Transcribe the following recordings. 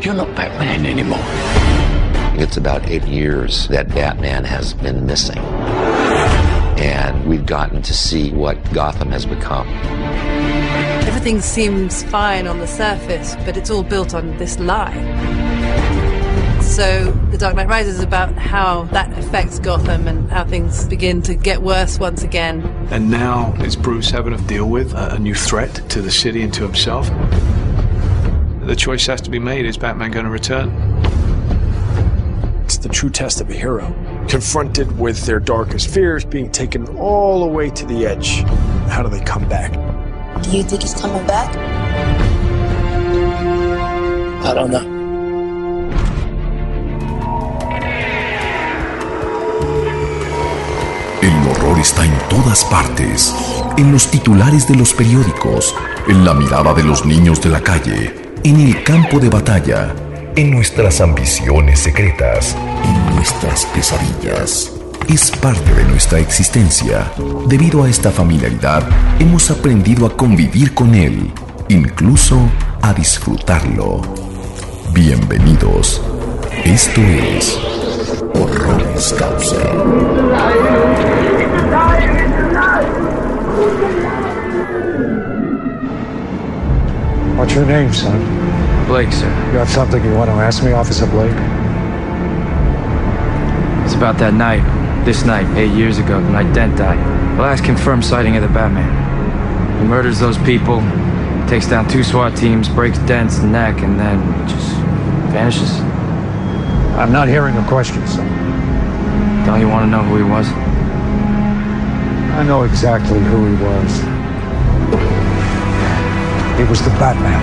You're not Batman anymore. It's about 8 years that Batman has been missing. And we've gotten to see what Gotham has become. Everything seems fine on the surface, but it's all built on this lie. So The Dark Knight Rises is about how that affects Gotham and how things begin to get worse once again. And now is Bruce having to deal with a new threat to the city and to himself? The choice has to be made. Is Batman going to return? It's the true test of a hero. Confronted with their darkest fears, being taken all the way to the edge. How do they come back? Do you think he's coming back? I don't know. El horror está en todas partes, en los titulares de los periódicos, en la mirada de los niños de la calle, en el campo de batalla, en nuestras ambiciones secretas, en nuestras pesadillas. Es parte de nuestra existencia. Debido a esta familiaridad, hemos aprendido a convivir con él, incluso a disfrutarlo. Bienvenidos. Esto es Horroris Causa. What's your name, son? Blake, sir. You have something you want to ask me, Officer Blake? It's about that night, this night, 8 years ago, the night Dent died. The last confirmed sighting of the Batman. He murders those people, takes down 2 SWAT teams, breaks Dent's neck, and then just vanishes. I'm not hearing a question, son. Don't you want to know who he was? I know exactly who he was. He was the Batman.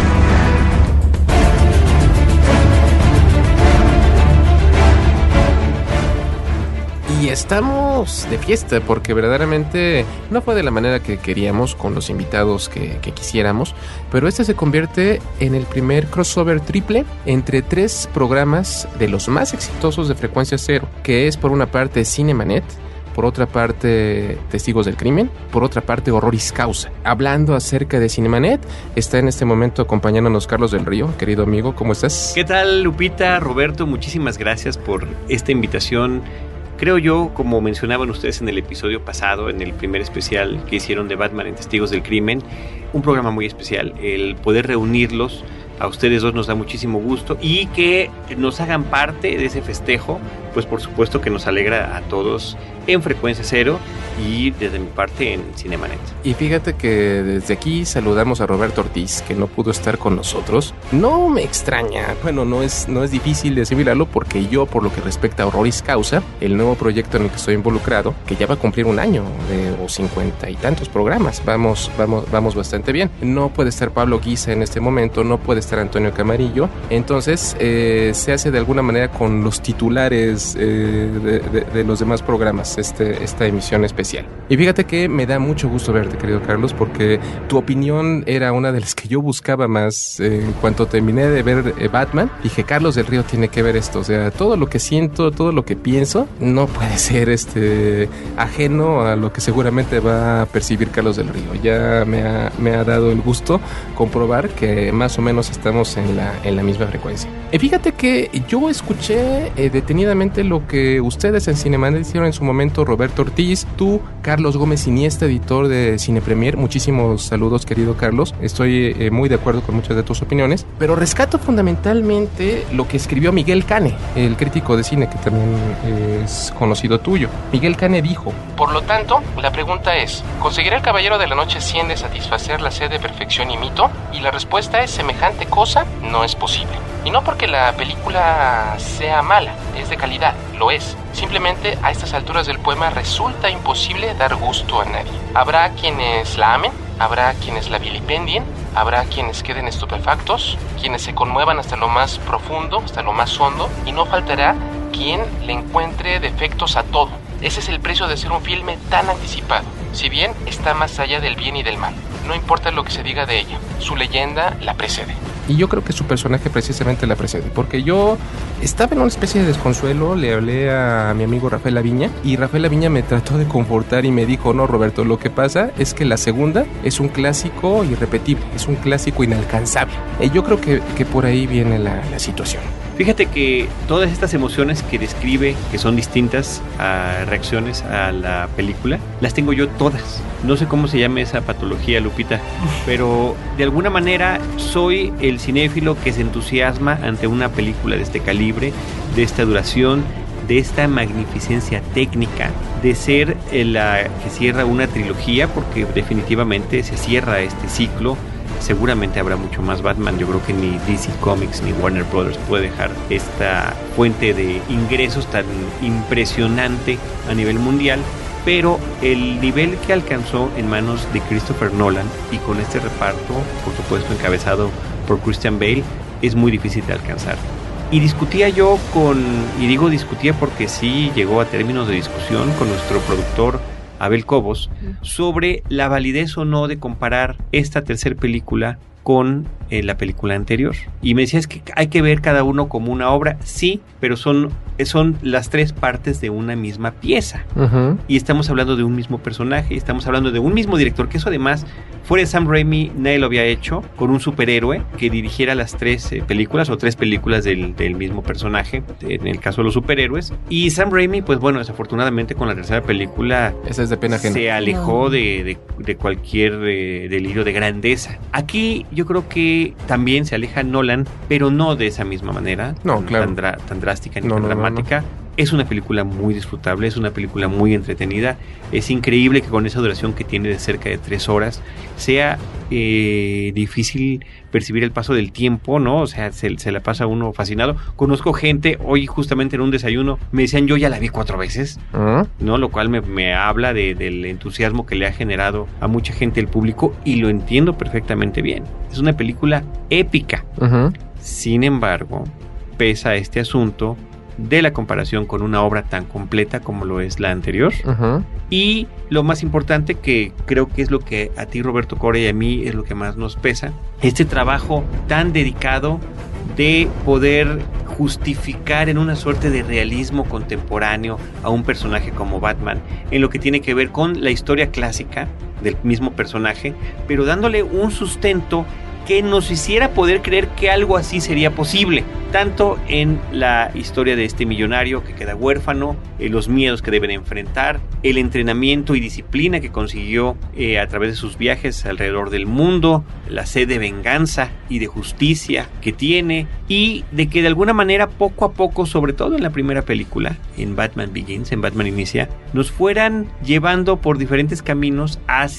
Y estamos de fiesta porque verdaderamente no fue de la manera que queríamos con los invitados que quisiéramos, pero este se convierte en el primer crossover triple entre 3 programas de los más exitosos de Frecuencia Cero, que es por una parte Cinemanet, por otra parte Testigos del Crimen, por otra parte Horroris Causa. Hablando acerca de Cinemanet, está en este momento acompañándonos Carlos del Río. Querido amigo, ¿cómo estás? ¿Qué tal, Lupita, Roberto? Muchísimas gracias por esta invitación. Creo yo, como mencionaban ustedes en el episodio pasado, en el primer especial que hicieron de Batman en Testigos del Crimen, un programa muy especial. El poder reunirlos a ustedes dos nos da muchísimo gusto y que nos hagan parte de ese festejo, pues por supuesto que nos alegra a todos en Frecuencia Cero y desde mi parte en Cinemanet. Y fíjate que desde aquí saludamos a Roberto Ortiz, que no pudo estar con nosotros. No me extraña, bueno, no es difícil de asimilarlo porque yo, por lo que respecta a Horroris Causa, el nuevo proyecto en el que estoy involucrado, que ya va a cumplir un año o 50 y tantos programas, vamos bastante bien. No puede estar Pablo Guisa en este momento, no puede estar Antonio Camarillo, entonces se hace de alguna manera con los titulares de los demás programas esta emisión especial. Y fíjate que me da mucho gusto verte, querido Carlos, porque tu opinión era una de las que yo buscaba más. En cuanto terminé de ver Batman, dije, Carlos del Río tiene que ver esto, o sea, todo lo que siento, todo lo que pienso no puede ser ajeno a lo que seguramente va a percibir Carlos del Río. Ya me ha dado el gusto comprobar que más o menos estamos en la misma frecuencia. Y fíjate que yo escuché detenidamente lo que ustedes en Cinemanet hicieron en su momento, Roberto Ortiz, tú, Carlos Gómez Iniesta, editor de Cine Premier. Muchísimos saludos, querido Carlos. Estoy muy de acuerdo con muchas de tus opiniones, pero rescato fundamentalmente lo que escribió Miguel Cane, el crítico de cine que también es conocido tuyo. Miguel Cane dijo: por lo tanto, la pregunta es, ¿conseguirá el Caballero de la Noche 100 de satisfacer la sed de perfección y mito? Y la respuesta es, semejante cosa no es posible. Y no porque la película sea mala, es de calidad, lo es. Simplemente a estas alturas del poema resulta imposible dar gusto a nadie. Habrá quienes la amen, habrá quienes la vilipendien, habrá quienes queden estupefactos, quienes se conmuevan hasta lo más profundo, hasta lo más hondo, y no faltará quien le encuentre defectos a todo. Ese es el precio de ser un filme tan anticipado. Si bien está más allá del bien y del mal, no importa lo que se diga de ella, su leyenda la precede. y yo creo que su personaje precisamente la precede, porque yo estaba en una especie de desconsuelo, le hablé a mi amigo Rafael Laviña, y Rafael Laviña me trató de confortar y me dijo, no, Roberto, lo que pasa es que la segunda es un clásico irrepetible, es un clásico inalcanzable. Yo creo que por ahí viene la situación. Fíjate que todas estas emociones que describe, que son distintas a reacciones a la película, las tengo yo todas. No sé cómo se llama esa patología, Lupita, pero de alguna manera soy el cinéfilo que se entusiasma ante una película de este calibre, de esta duración, de esta magnificencia técnica, de ser la que cierra una trilogía, porque definitivamente se cierra este ciclo. Seguramente habrá mucho más Batman. Yo creo que ni DC Comics ni Warner Brothers puede dejar esta fuente de ingresos tan impresionante a nivel mundial, pero el nivel que alcanzó en manos de Christopher Nolan y con este reparto, por supuesto encabezado por Christian Bale, es muy difícil de alcanzar. Y discutía yo y digo discutía porque sí llegó a términos de discusión con nuestro productor Abel Cobos, sobre la validez o no de comparar esta tercera película con la película anterior. Y me decía, es que hay que ver cada uno como una obra, sí, pero son las tres partes de una misma pieza. Uh-huh. Y estamos hablando de un mismo personaje, estamos hablando de un mismo director, que eso además, fuera de Sam Raimi, nadie lo había hecho, con un superhéroe que dirigiera las tres películas, o tres películas del mismo personaje, en el caso de los superhéroes. Y Sam Raimi, pues bueno, desafortunadamente con la tercera película, esa es de pena ajena, se alejó de cualquier delirio de grandeza. Aquí yo creo que también se aleja Nolan, pero no de esa misma manera, claro, tan drástica ni tan dramática. No. Es una película muy disfrutable, es una película muy entretenida. Es increíble que con esa duración que tiene de cerca de 3 horas sea difícil percibir el paso del tiempo, ¿no? O sea, se la pasa uno fascinado. Conozco gente, hoy justamente en un desayuno, me decían, yo ya la vi 4 veces, ¿no? Lo cual me habla del entusiasmo que le ha generado a mucha gente el público, y lo entiendo perfectamente bien. Es una película épica. Uh-huh. Sin embargo, pesa este asunto de la comparación con una obra tan completa como lo es la anterior. Uh-huh. Y lo más importante, que creo que es lo que a ti, Roberto Core, y a mí es lo que más nos pesa, este trabajo tan dedicado de poder justificar en una suerte de realismo contemporáneo a un personaje como Batman, en lo que tiene que ver con la historia clásica del mismo personaje, pero dándole un sustento que nos hiciera poder creer que algo así sería posible, tanto en la historia de este millonario que queda huérfano, los miedos que deben enfrentar, el entrenamiento y disciplina que consiguió a través de sus viajes alrededor del mundo, la sed de venganza y de justicia que tiene, y de que de alguna manera poco a poco, sobre todo en la primera película, en Batman Begins, en Batman Inicia, nos fueran llevando por diferentes caminos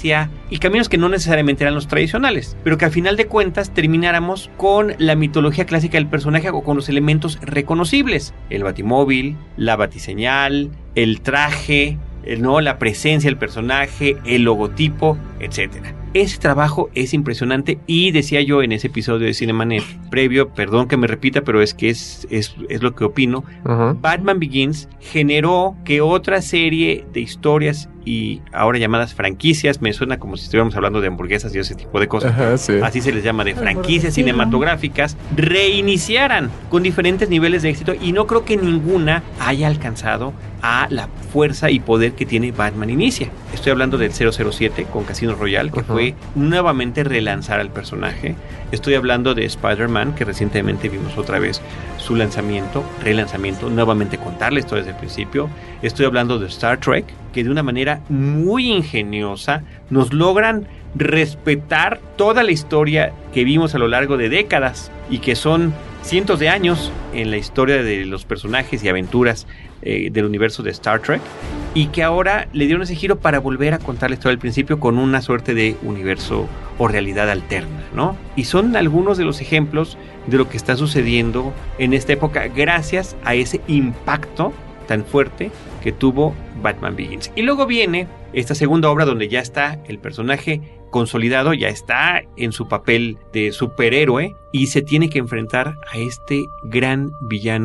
y caminos que no necesariamente eran los tradicionales, pero que al final de cuentas termináramos con la mitología clásica del personaje o con los elementos reconocibles: el batimóvil, la batiseñal, el traje, la presencia del personaje, el logotipo, etcétera. Ese trabajo es impresionante, y decía yo en ese episodio de Cinemanet previo, perdón que me repita, pero es que es lo que opino. Uh-huh. Batman Begins generó que otra serie de historias, y ahora llamadas franquicias, me suena como si estuviéramos hablando de hamburguesas y ese tipo de cosas. Uh-huh, sí. Así se les llama, de franquicias cinematográficas, reiniciaran con diferentes niveles de éxito, y no creo que ninguna haya alcanzado a la fuerza y poder que tiene Batman Inicia. Estoy hablando del 007 con Casino Royale, que fue nuevamente relanzar al personaje. Estoy hablando de Spider-Man, que recientemente vimos otra vez su relanzamiento, nuevamente contar la historia desde el principio. Estoy hablando de Star Trek, que de una manera muy ingeniosa nos logran respetar toda la historia que vimos a lo largo de décadas, y que son cientos de años en la historia de los personajes y aventuras del universo de Star Trek, y que ahora le dieron ese giro para volver a contar la historia del principio con una suerte de universo o realidad alterna, ¿no? Y son algunos de los ejemplos de lo que está sucediendo en esta época gracias a ese impacto tan fuerte que tuvo Batman Begins. Y luego viene esta segunda obra donde ya está el personaje consolidado, ya está en su papel de superhéroe, y se tiene que enfrentar a este gran villano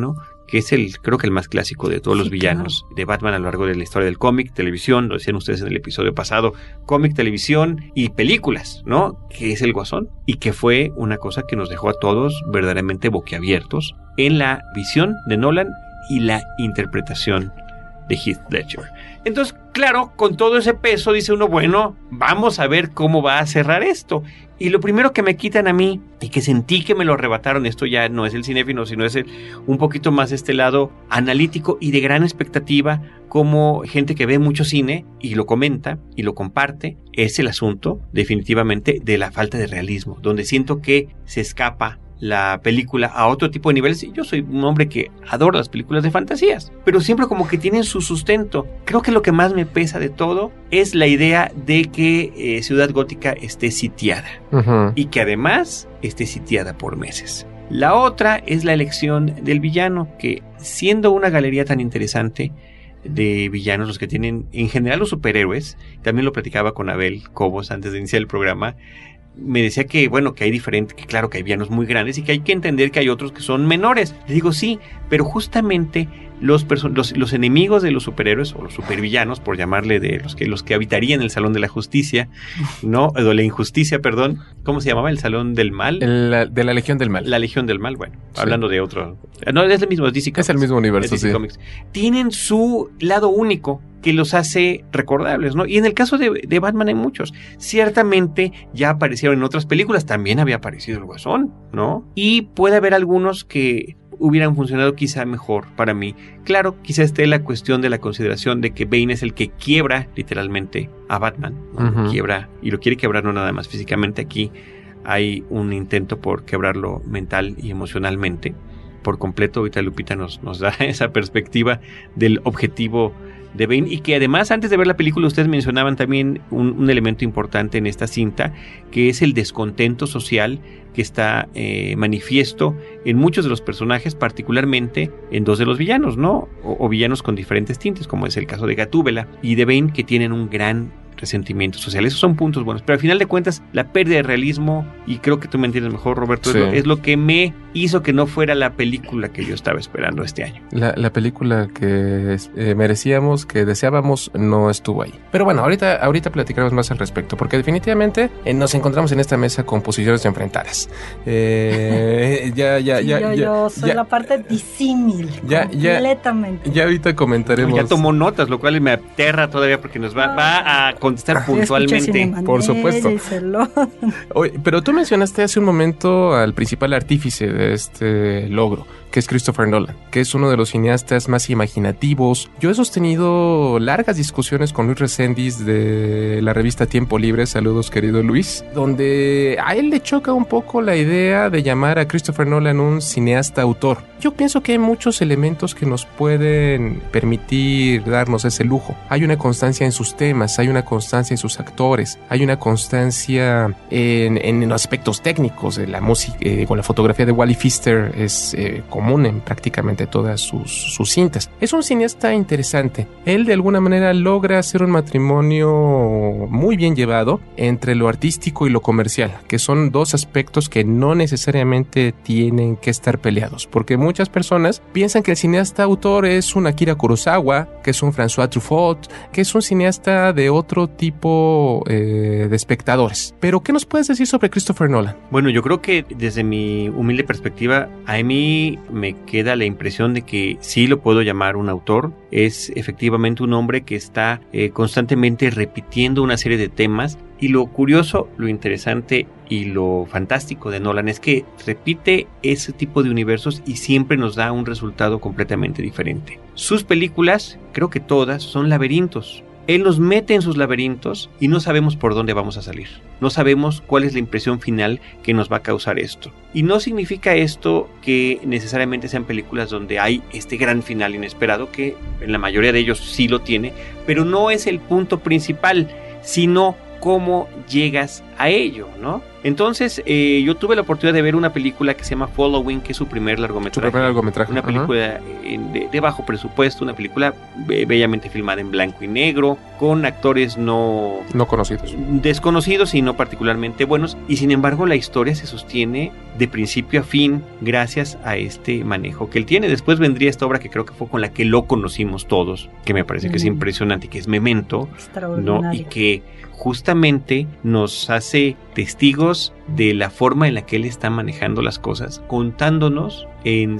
que es creo que el más clásico de todos los villanos de Batman a lo largo de la historia del cómic, televisión, lo decían ustedes en el episodio pasado, cómic, televisión y películas, ¿no? Que es el Guasón, y que fue una cosa que nos dejó a todos verdaderamente boquiabiertos en la visión de Nolan y la interpretación de Heath Ledger. Entonces, claro, con todo ese peso dice uno, bueno, vamos a ver cómo va a cerrar esto. Y lo primero que me quitan a mí, y que sentí que me lo arrebataron, esto ya no es el cinéfilo, sino es un poquito más este lado analítico y de gran expectativa, como gente que ve mucho cine y lo comenta y lo comparte, es el asunto definitivamente de la falta de realismo, donde siento que se escapa la película a otro tipo de niveles. Yo soy un hombre que adora las películas de fantasías, pero siempre como que tienen su sustento. Creo que lo que más me pesa de todo es la idea de que Ciudad Gótica esté sitiada, y que además esté sitiada por meses. La otra es la elección del villano, que siendo una galería tan interesante de villanos, los que tienen en general los superhéroes, también lo platicaba con Abel Cobos antes de iniciar el programa, me decía que, bueno, que hay diferentes, que claro que hay villanos muy grandes y que hay que entender que hay otros que son menores. Le digo, sí, pero justamente los enemigos de los superhéroes, o los supervillanos, por llamarle, de los que habitarían el Salón de la Justicia, ¿no? De la Injusticia, perdón. ¿Cómo se llamaba? ¿El Salón del Mal? De la Legión del Mal. La Legión del Mal, bueno, sí. Hablando de otro. No, es el mismo, es DC Comics. Es el mismo universo, DC Comics. Tienen su lado único que los hace recordables, ¿no? Y en el caso de Batman hay muchos. Ciertamente ya aparecieron en otras películas, también había aparecido el Guasón, ¿no? Y puede haber algunos que hubieran funcionado quizá mejor para mí. Claro, quizá esté la cuestión de la consideración de que Bane es el que quiebra literalmente a Batman, ¿no? Quiebra, y lo quiere quebrar no nada más físicamente. Aquí hay un intento por quebrarlo mental y emocionalmente por completo. Ahorita Lupita nos da esa perspectiva del objetivo de Bane, y que además, antes de ver la película, ustedes mencionaban también un elemento importante en esta cinta, que es el descontento social que está manifiesto en muchos de los personajes, particularmente en dos de los villanos, ¿no? O villanos con diferentes tintes, como es el caso de Gatúbela y de Bane, que tienen un gran resentimiento social. Esos son puntos buenos, pero al final de cuentas la pérdida de realismo, y creo que tú me entiendes mejor, Roberto, sí, es lo que me hizo que no fuera la película que yo estaba esperando este año. La película que merecíamos, que deseábamos, no estuvo ahí. Pero bueno, ahorita platicaremos más al respecto, porque definitivamente nos encontramos en esta mesa con posiciones enfrentadas. Yo soy la parte disímil, completamente. Ya ahorita comentaremos. Ya tomó notas, lo cual me aterra todavía, porque nos va a contestar puntualmente. Por supuesto. Oye, pero tú mencionaste hace un momento al principal artífice de este logro, que es Christopher Nolan, que es uno de los cineastas más imaginativos. Yo he sostenido largas discusiones con Luis Reséndiz de la revista Tiempo Libre, saludos querido Luis, donde a él le choca un poco la idea de llamar a Christopher Nolan un cineasta autor. Yo pienso que hay muchos elementos que nos pueden permitir darnos ese lujo. Hay una constancia en sus temas, hay una constancia en sus actores, hay una constancia en los aspectos técnicos de la música. Con la fotografía de Wally Pfister es común en prácticamente todas sus cintas. Es un cineasta interesante. Él de alguna manera logra hacer un matrimonio muy bien llevado entre lo artístico y lo comercial, que son dos aspectos que no necesariamente tienen que estar peleados, porque muchas personas piensan que el cineasta autor es un Akira Kurosawa, que es un François Truffaut, que es un cineasta de otro tipo de espectadores. Pero ¿qué nos puedes decir sobre Christopher Nolan? Bueno, yo creo que desde mi humilde perspectiva, a mí me queda la impresión de que sí lo puedo llamar un autor. Es efectivamente un hombre que está constantemente repitiendo una serie de temas, y lo curioso, lo interesante y lo fantástico de Nolan es que repite ese tipo de universos y siempre nos da un resultado completamente diferente. Sus películas, creo que todas, son laberintos. Él nos mete en sus laberintos y no sabemos por dónde vamos a salir. No sabemos cuál es la impresión final que nos va a causar esto. Y no significa esto que necesariamente sean películas donde hay este gran final inesperado, que en la mayoría de ellos sí lo tiene, pero no es el punto principal, sino cómo llegas a ello, ¿no? Entonces, yo tuve la oportunidad de ver una película que se llama Following, que es su primer largometraje. Una película de bajo presupuesto, una película bellamente filmada en blanco y negro, con actores no conocidos. Desconocidos y no particularmente buenos. Y sin embargo, la historia se sostiene de principio a fin gracias a este manejo que él tiene. Después vendría esta obra que creo que fue con la que lo conocimos todos, que me parece que es impresionante, que es Memento, ¿no? Y que justamente nos hace testigos de la forma en la que él está manejando las cosas, contándonos en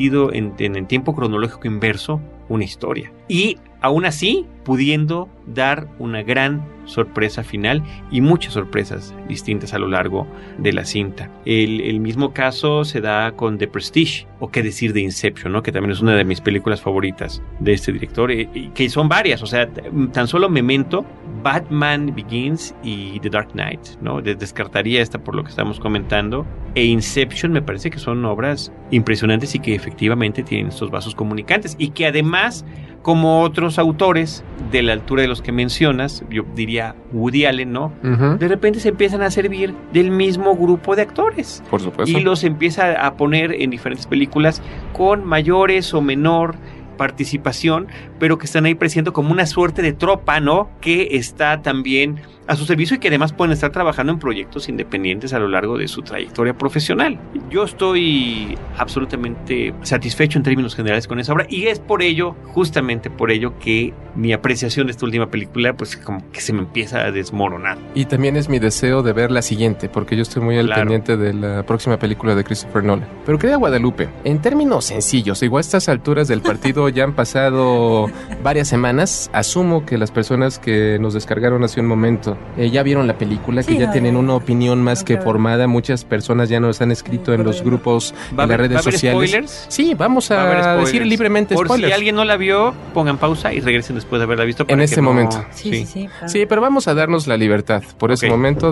tiempo cronológico inverso una historia. Y aún así, pudiendo dar una gran sorpresa final y muchas sorpresas distintas a lo largo de la cinta. El mismo caso se da con The Prestige, o qué decir de Inception, ¿no? Que también es una de mis películas favoritas de este director, y que son varias, o sea, tan solo Memento, Batman Begins y The Dark Knight, ¿no? Descartaría esta por lo que estamos comentando, e Inception me parece que son obras impresionantes y que efectivamente tienen estos vasos comunicantes, y que además, como otros autores de la altura de los que mencionas, yo diría Woody Allen, ¿no? Uh-huh. De repente se empiezan a servir del mismo grupo de actores. Por supuesto. Y los empieza a poner en diferentes películas con mayores o menor participación, pero que están ahí presentando como una suerte de tropa, ¿no? Que está también a su servicio y que además pueden estar trabajando en proyectos independientes a lo largo de su trayectoria profesional. Yo estoy absolutamente satisfecho en términos generales con esa obra, y es por ello, justamente por ello, que mi apreciación de esta última película pues como que se me empieza a desmoronar. Y también es mi deseo de ver la siguiente, porque yo estoy muy al pendiente de la próxima película de Christopher Nolan. Pero querida Guadalupe, en términos sencillos, igual a estas alturas del partido ya han pasado varias semanas, asumo que las personas que nos descargaron hace un momento ya vieron la película, que ya tienen una opinión más que formada. Muchas personas ya nos han escrito en los grupos, en las redes sociales. ¿Spoilers? Sí, vamos a decir libremente por spoilers. Si alguien no la vio, pongan pausa y regresen después de haberla visto. En este momento. Sí, pero vamos a darnos la libertad por ese momento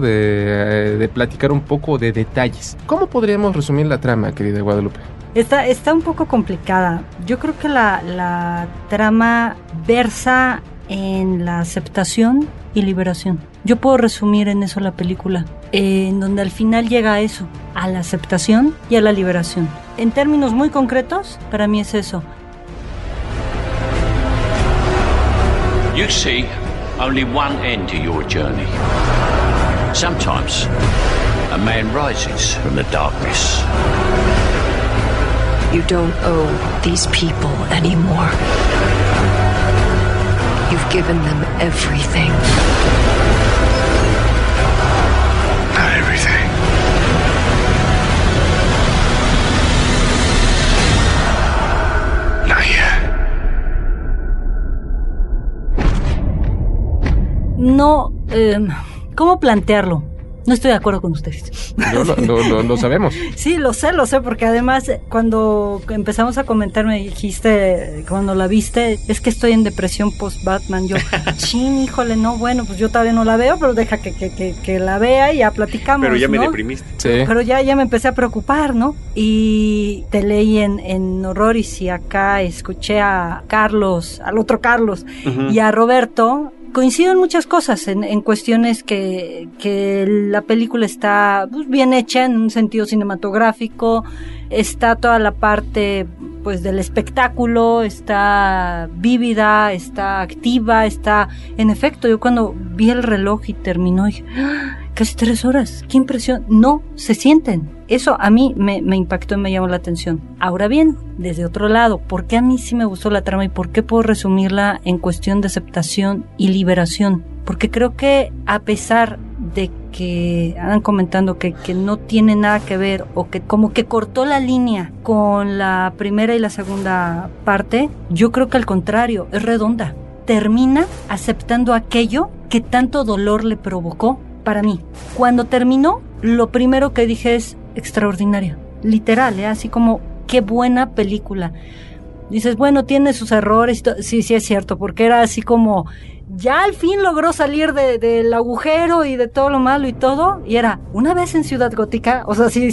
de platicar un poco de detalles. ¿Cómo podríamos resumir la trama, querida Guadalupe? Está un poco complicada. Yo creo que la trama versa en la aceptación y liberación. Yo puedo resumir en eso la película, en donde al final llega a eso, a la aceptación y a la liberación. En términos muy concretos, para mí es eso. You see only one end to your journey. Sometimes a man rises from the darkness. You don't owe these people anymore. You've given them everything. Not everything. Not yet. No, ¿cómo plantearlo? No estoy de acuerdo con ustedes. Lo sabemos. Sí, lo sé, porque además cuando empezamos a comentar me dijiste, cuando la viste, es que estoy en depresión post-Batman. Yo, chin, híjole, no, bueno, pues yo todavía no la veo, pero deja que la vea y ya platicamos, pero ya me ¿no? deprimiste. Sí. Pero ya me empecé a preocupar, ¿no? Y te leí en Horroris y acá escuché a Carlos, al otro Carlos, uh-huh, y a Roberto. Coincido en muchas cosas, en cuestiones que la película está pues, bien hecha en un sentido cinematográfico, está toda la parte pues del espectáculo, está vívida, está activa, está... En efecto, yo cuando vi el reloj y terminó, dije, ¡ah! Casi 3 horas, qué impresión, no se sienten. Eso a mí me impactó y me llamó la atención. Ahora bien, desde otro lado, ¿por qué a mí sí me gustó la trama y por qué puedo resumirla en cuestión de aceptación y liberación? Porque creo que a pesar de que andan comentando que no tiene nada que ver o que como que cortó la línea con la primera y la segunda parte, yo creo que al contrario, es redonda. Termina aceptando aquello que tanto dolor le provocó. Para mí, cuando terminó, lo primero que dije es extraordinario, literal, así como qué buena película. Dices, bueno, tiene sus errores, sí es cierto, porque era así como ya al fin logró salir del agujero y de todo lo malo y todo, y era una vez en Ciudad Gótica, o sea, sí dices,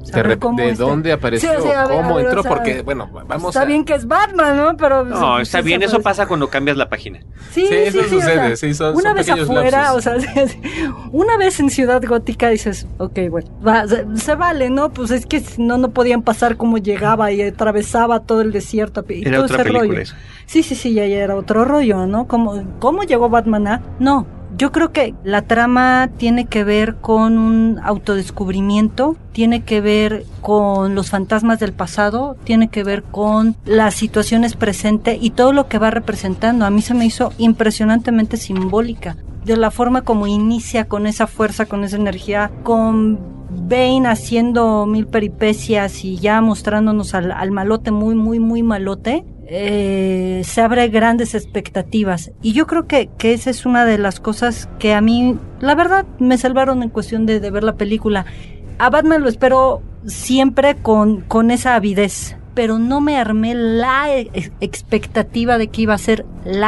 ¿De dónde apareció? Sí, o sea, ¿Cómo entró? o sea, porque, bueno, vamos está bien que es Batman, ¿no? Pero no, está bien, eso pasa cuando cambias la página. Sí, eso sucede, o sea, son una vez afuera, lapsus. o sea, una vez en Ciudad Gótica dices, ok, bueno, se vale, ¿no? Pues es que si no podían pasar como llegaba y atravesaba todo el desierto y era todo otra ese película rollo. eso. Sí, ya era otro rollo, ¿no? ¿Cómo llegó Batman a? No, yo creo que la trama tiene que ver con un autodescubrimiento, tiene que ver con los fantasmas del pasado, tiene que ver con las situaciones presentes y todo lo que va representando. A mí se me hizo impresionantemente simbólica, de la forma como inicia con esa fuerza, con esa energía, con Bane haciendo mil peripecias y ya mostrándonos al malote muy malote. Se abre grandes expectativas y yo creo que esa es una de las cosas que a mí, la verdad, me salvaron en cuestión de ver la película. A Batman lo espero siempre con esa avidez, pero no me armé la expectativa de que iba a ser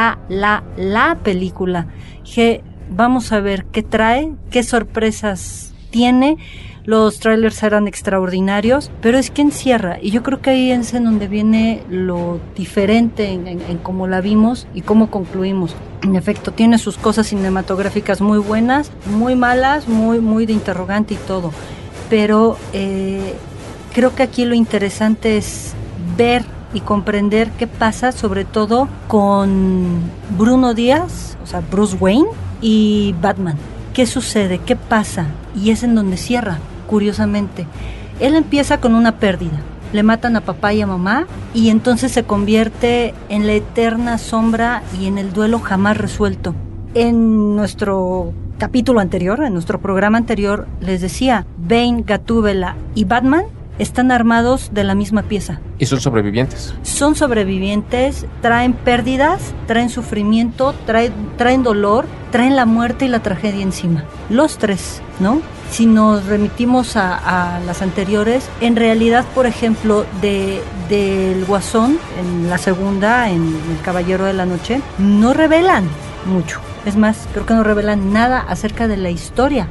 la película. Que vamos a ver qué trae, qué sorpresas tiene. Los trailers eran extraordinarios, pero es que encierra, y yo creo que ahí es en donde viene lo diferente en cómo la vimos y cómo concluimos. En efecto, tiene sus cosas cinematográficas muy buenas, muy malas, muy de interrogante y todo, pero creo que aquí lo interesante es ver y comprender qué pasa, sobre todo con Bruno Díaz, o sea, Bruce Wayne y Batman. ¿Qué sucede? ¿Qué pasa? Y es en donde cierra. Curiosamente, él empieza con una pérdida, le matan a papá y a mamá y entonces se convierte en la eterna sombra y en el duelo jamás resuelto. En nuestro capítulo anterior, en nuestro programa anterior, les decía, Bane, Gatúbela y Batman están armados de la misma pieza. Y son sobrevivientes. Son sobrevivientes, traen pérdidas, traen sufrimiento, traen dolor, traen la muerte y la tragedia encima. Los tres, ¿no? Si nos remitimos a las anteriores, en realidad, por ejemplo, del Guasón, en la segunda, en El Caballero de la Noche, no revelan mucho. Es más, creo que no revelan nada acerca de la historia.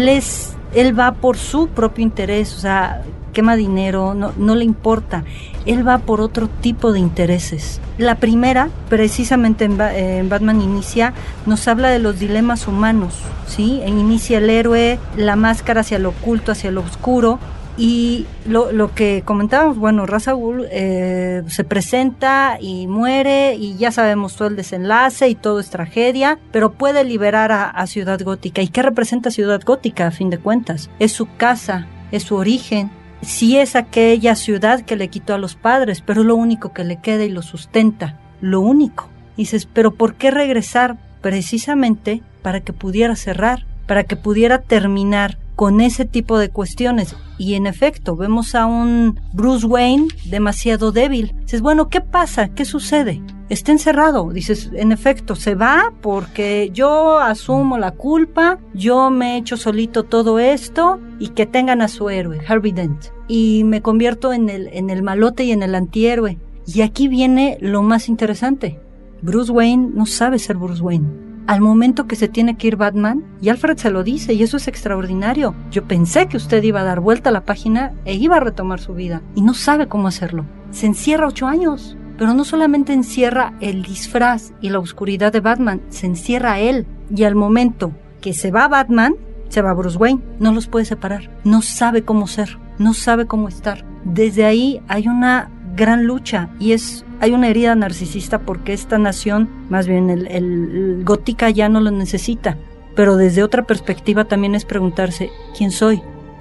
Él va por su propio interés, o sea, quema dinero, no le importa. Él va por otro tipo de intereses. La primera, precisamente en Batman Inicia, nos habla de los dilemas humanos, ¿sí? Inicia el héroe, la máscara hacia lo oculto, hacia lo oscuro. Y lo que comentábamos, bueno, Ra's al Ghul se presenta y muere y ya sabemos todo el desenlace y todo es tragedia, pero puede liberar a Ciudad Gótica. ¿Y qué representa Ciudad Gótica a fin de cuentas? Es su casa, es su origen. Sí, es aquella ciudad que le quitó a los padres, pero es lo único que le queda y lo sustenta, lo único. Y dices, ¿pero por qué regresar? Precisamente para que pudiera cerrar, para que pudiera terminar con ese tipo de cuestiones. Y en efecto, vemos a un Bruce Wayne demasiado débil. Dices, bueno, ¿qué pasa? ¿Qué sucede? Está encerrado. Dices, en efecto, se va porque yo asumo la culpa, yo me he hecho solito todo esto y que tengan a su héroe, Harvey Dent. Y me convierto en el malote y en el antihéroe. Y aquí viene lo más interesante. Bruce Wayne no sabe ser Bruce Wayne. Al momento que se tiene que ir Batman, y Alfred se lo dice, y eso es extraordinario. Yo pensé que usted iba a dar vuelta a la página e iba a retomar su vida, y no sabe cómo hacerlo. Se encierra 8 años, pero no solamente encierra el disfraz y la oscuridad de Batman, se encierra a él, y al momento que se va Batman, se va Bruce Wayne, no los puede separar, no sabe cómo ser, no sabe cómo estar. Desde ahí hay una gran lucha y hay una herida narcisista porque esta nación, más bien el Gótica ya no lo necesita, pero desde otra perspectiva también es preguntarse ¿quién soy?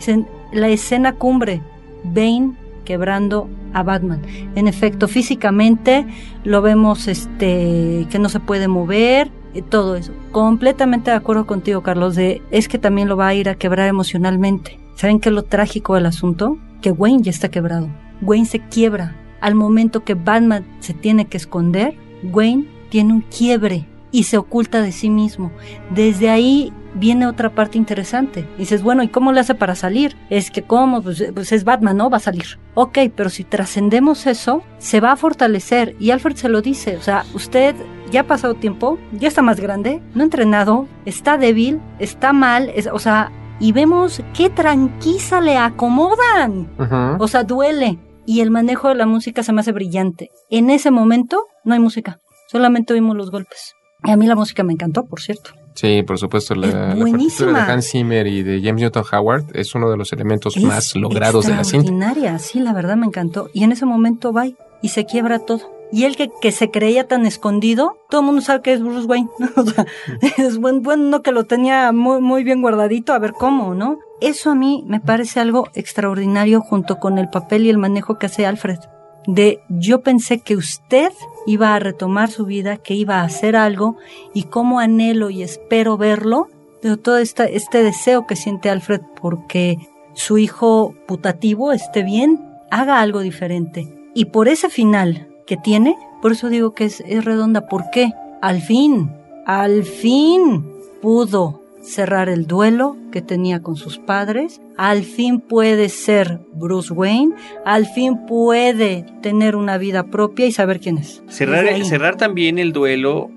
La escena cumbre, Bane quebrando a Batman. En efecto, físicamente lo vemos que no se puede mover, todo eso. Completamente de acuerdo contigo, Carlos, es que también lo va a ir a quebrar emocionalmente. ¿Saben qué es lo trágico del asunto? Que Wayne ya está quebrado. Wayne se quiebra. Al momento que Batman se tiene que esconder, Wayne tiene un quiebre y se oculta de sí mismo. Desde ahí viene otra parte interesante. Dices, bueno, ¿y cómo le hace para salir? Es que ¿cómo? Pues es Batman, ¿no? Va a salir. Ok, pero si trascendemos eso, se va a fortalecer. Y Alfred se lo dice, o sea, usted ya ha pasado tiempo, ya está más grande, no ha entrenado, está débil, está mal, o sea, y vemos qué tranquiza le acomodan. O sea, duele. Y el manejo de la música se me hace brillante. En ese momento no hay música, solamente oímos los golpes. Y a mí la música me encantó, por cierto. Sí, por supuesto, la partitura de Hans Zimmer y de James Newton Howard es uno de los elementos más logrados de la cinta. Extraordinaria, sí, la verdad me encantó. Y en ese momento va y se quiebra todo. Y él que se creía tan escondido, todo el mundo sabe que es Bruce Wayne. O sea, es bueno que lo tenía muy, muy bien guardadito, a ver cómo, ¿no? Eso a mí me parece algo extraordinario junto con el papel y el manejo que hace Alfred. Yo pensé que usted iba a retomar su vida, que iba a hacer algo, y cómo anhelo y espero verlo, de todo este deseo que siente Alfred porque su hijo putativo esté bien, haga algo diferente. Y por ese final que tiene, por eso digo que es redonda, porque al fin pudo cerrar el duelo que tenía con sus padres, al fin puede ser Bruce Wayne, al fin puede tener una vida propia y saber quién es. Cerrar también el duelo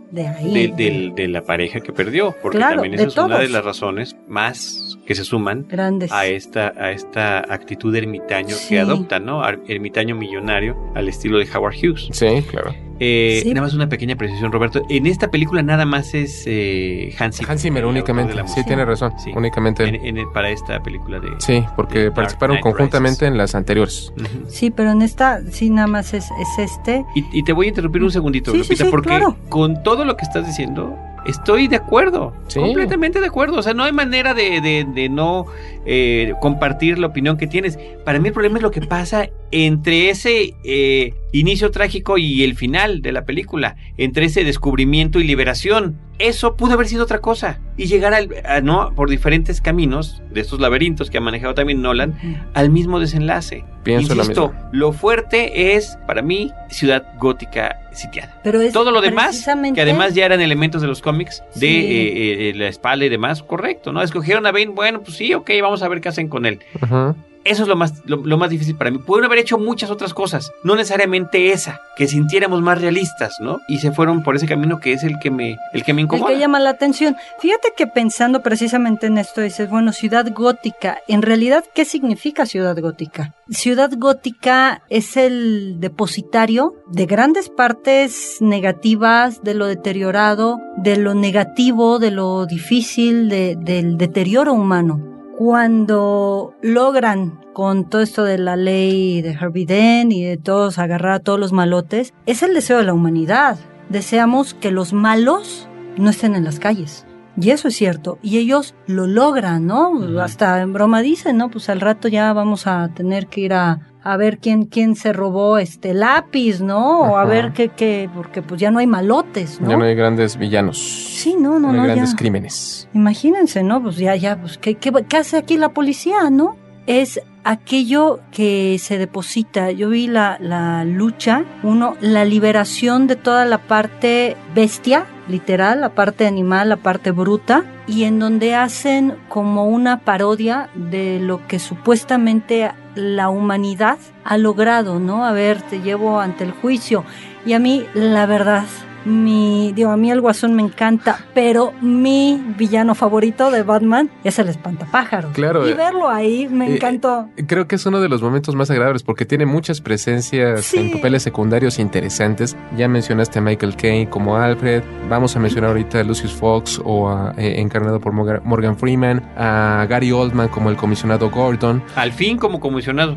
de la pareja que perdió, porque claro, también esa es todos. Una de las razones más que se suman grandes a esta actitud de ermitaño que adopta, ¿no? Ermitaño millonario al estilo de Howard Hughes. Sí, claro. Nada más una pequeña precisión, Roberto. En esta película nada más es Hans Zimmer únicamente. Sí, tiene razón. Sí. Únicamente. Para esta película de... Sí, porque participaron conjuntamente en las anteriores. Sí, pero en esta sí nada más es este. Y te voy a interrumpir un segundito, Lupita, porque claro, con todo lo que estás diciendo, estoy de acuerdo, completamente de acuerdo. O sea, no hay manera de no compartir la opinión que tienes. Para mí el problema es lo que pasa entre ese inicio trágico y el final de la película, entre ese descubrimiento y liberación. Eso pudo haber sido otra cosa y llegar no por diferentes caminos de estos laberintos que ha manejado también Nolan al mismo desenlace. Insisto, lo fuerte es para mí Ciudad Gótica sitiada. Pero es todo lo demás, que además ya eran elementos de los cómics de la espalda y demás, correcto, ¿no? Escogieron a Bane, bueno, pues sí, ok, vamos a ver qué hacen con él. Eso es lo más difícil para mí. Pudieron haber hecho muchas otras cosas, no necesariamente esa, que sintiéramos más realistas, ¿no? Y se fueron por ese camino que es el que me incomoda. El que llama la atención. Fíjate que pensando precisamente en esto, dices, bueno, Ciudad Gótica, en realidad, ¿qué significa Ciudad Gótica? Ciudad Gótica es el depositario de grandes partes negativas, de lo deteriorado, de lo negativo, de lo difícil, del deterioro humano. Cuando logran con todo esto de la ley de Harvey Dent y de todos agarrar a todos los malotes, es el deseo de la humanidad. Deseamos que los malos no estén en las calles. Y eso es cierto. Y ellos lo logran, ¿no? Hasta en broma dicen, ¿no? Pues al rato ya vamos a tener que ir a ver quién se robó lápiz, ¿no? O a ver qué, porque pues ya no hay malotes, ¿no? Ya no hay grandes villanos. Sí, no hay grandes ya. Crímenes. Imagínense, ¿no? Pues ya, pues ¿qué hace aquí la policía, no? Es aquello que se deposita. Yo vi la lucha, la liberación de toda la parte bestia, literal, la parte animal, la parte bruta, y en donde hacen como una parodia de lo que supuestamente la humanidad ha logrado, ¿no? A ver, te llevo ante el juicio. Y a mí, la verdad, a mí el Guasón me encanta, pero mi villano favorito de Batman es el Espantapájaros. Claro. Y verlo ahí me encantó. Creo que es uno de los momentos más agradables porque tiene muchas presencias en papeles secundarios interesantes. Ya mencionaste a Michael Caine como Alfred. Vamos a mencionar ahorita a Lucius Fox encarnado por Morgan Freeman, a Gary Oldman como el comisionado Gordon. Al fin como comisionado.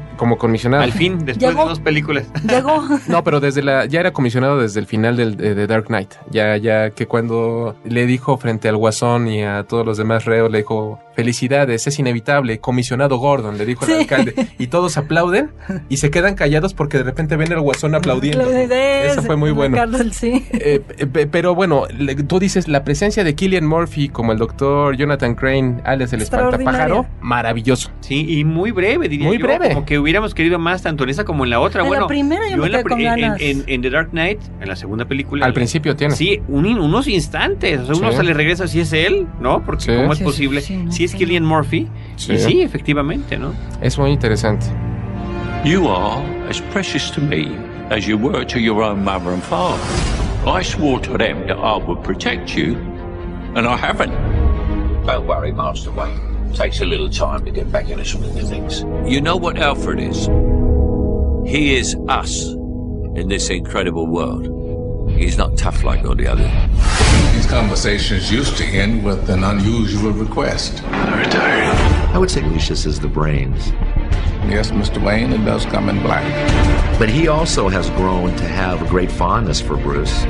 Al fin, después de 2 películas. Llegó. No, pero ya era comisionado desde el final de Dark Knight. Ya que cuando le dijo frente al Guasón y a todos los demás reos, le dijo, felicidades, es inevitable, comisionado Gordon, le dijo el alcalde. Y todos aplauden y se quedan callados porque de repente ven al Guasón aplaudiendo. Eso fue muy bueno. Sí. Pero bueno, tú dices, la presencia de Cillian Murphy como el doctor Jonathan Crane, alias el Espantapájaro, maravilloso. Sí, y muy breve, diría muy yo. Breve. Como que hubiéramos querido más tanto en esa como en la otra. En la primera yo me quedé con ganas. En The Dark Knight, en la segunda película. Al principio tiene. Sí, unos instantes. O sea, uno se le regresa si es él, ¿no? Porque ¿cómo es posible? Si es Cillian Murphy. Y sí, efectivamente, ¿no? Es muy interesante. You are as precious to me as you were to your own mother and father. I swore to them that I would protect you, and I haven't. Don't worry, Master Wayne. Takes a little time to get back into swing of things. You know what Alfred is? He is us in this incredible world. He's not tough like all the others. These conversations used to end with an unusual request. I retire. I would say Lucius is the brains. Yes, Mr. Wayne, it does come in black. But he also has grown to have a great fondness for Bruce.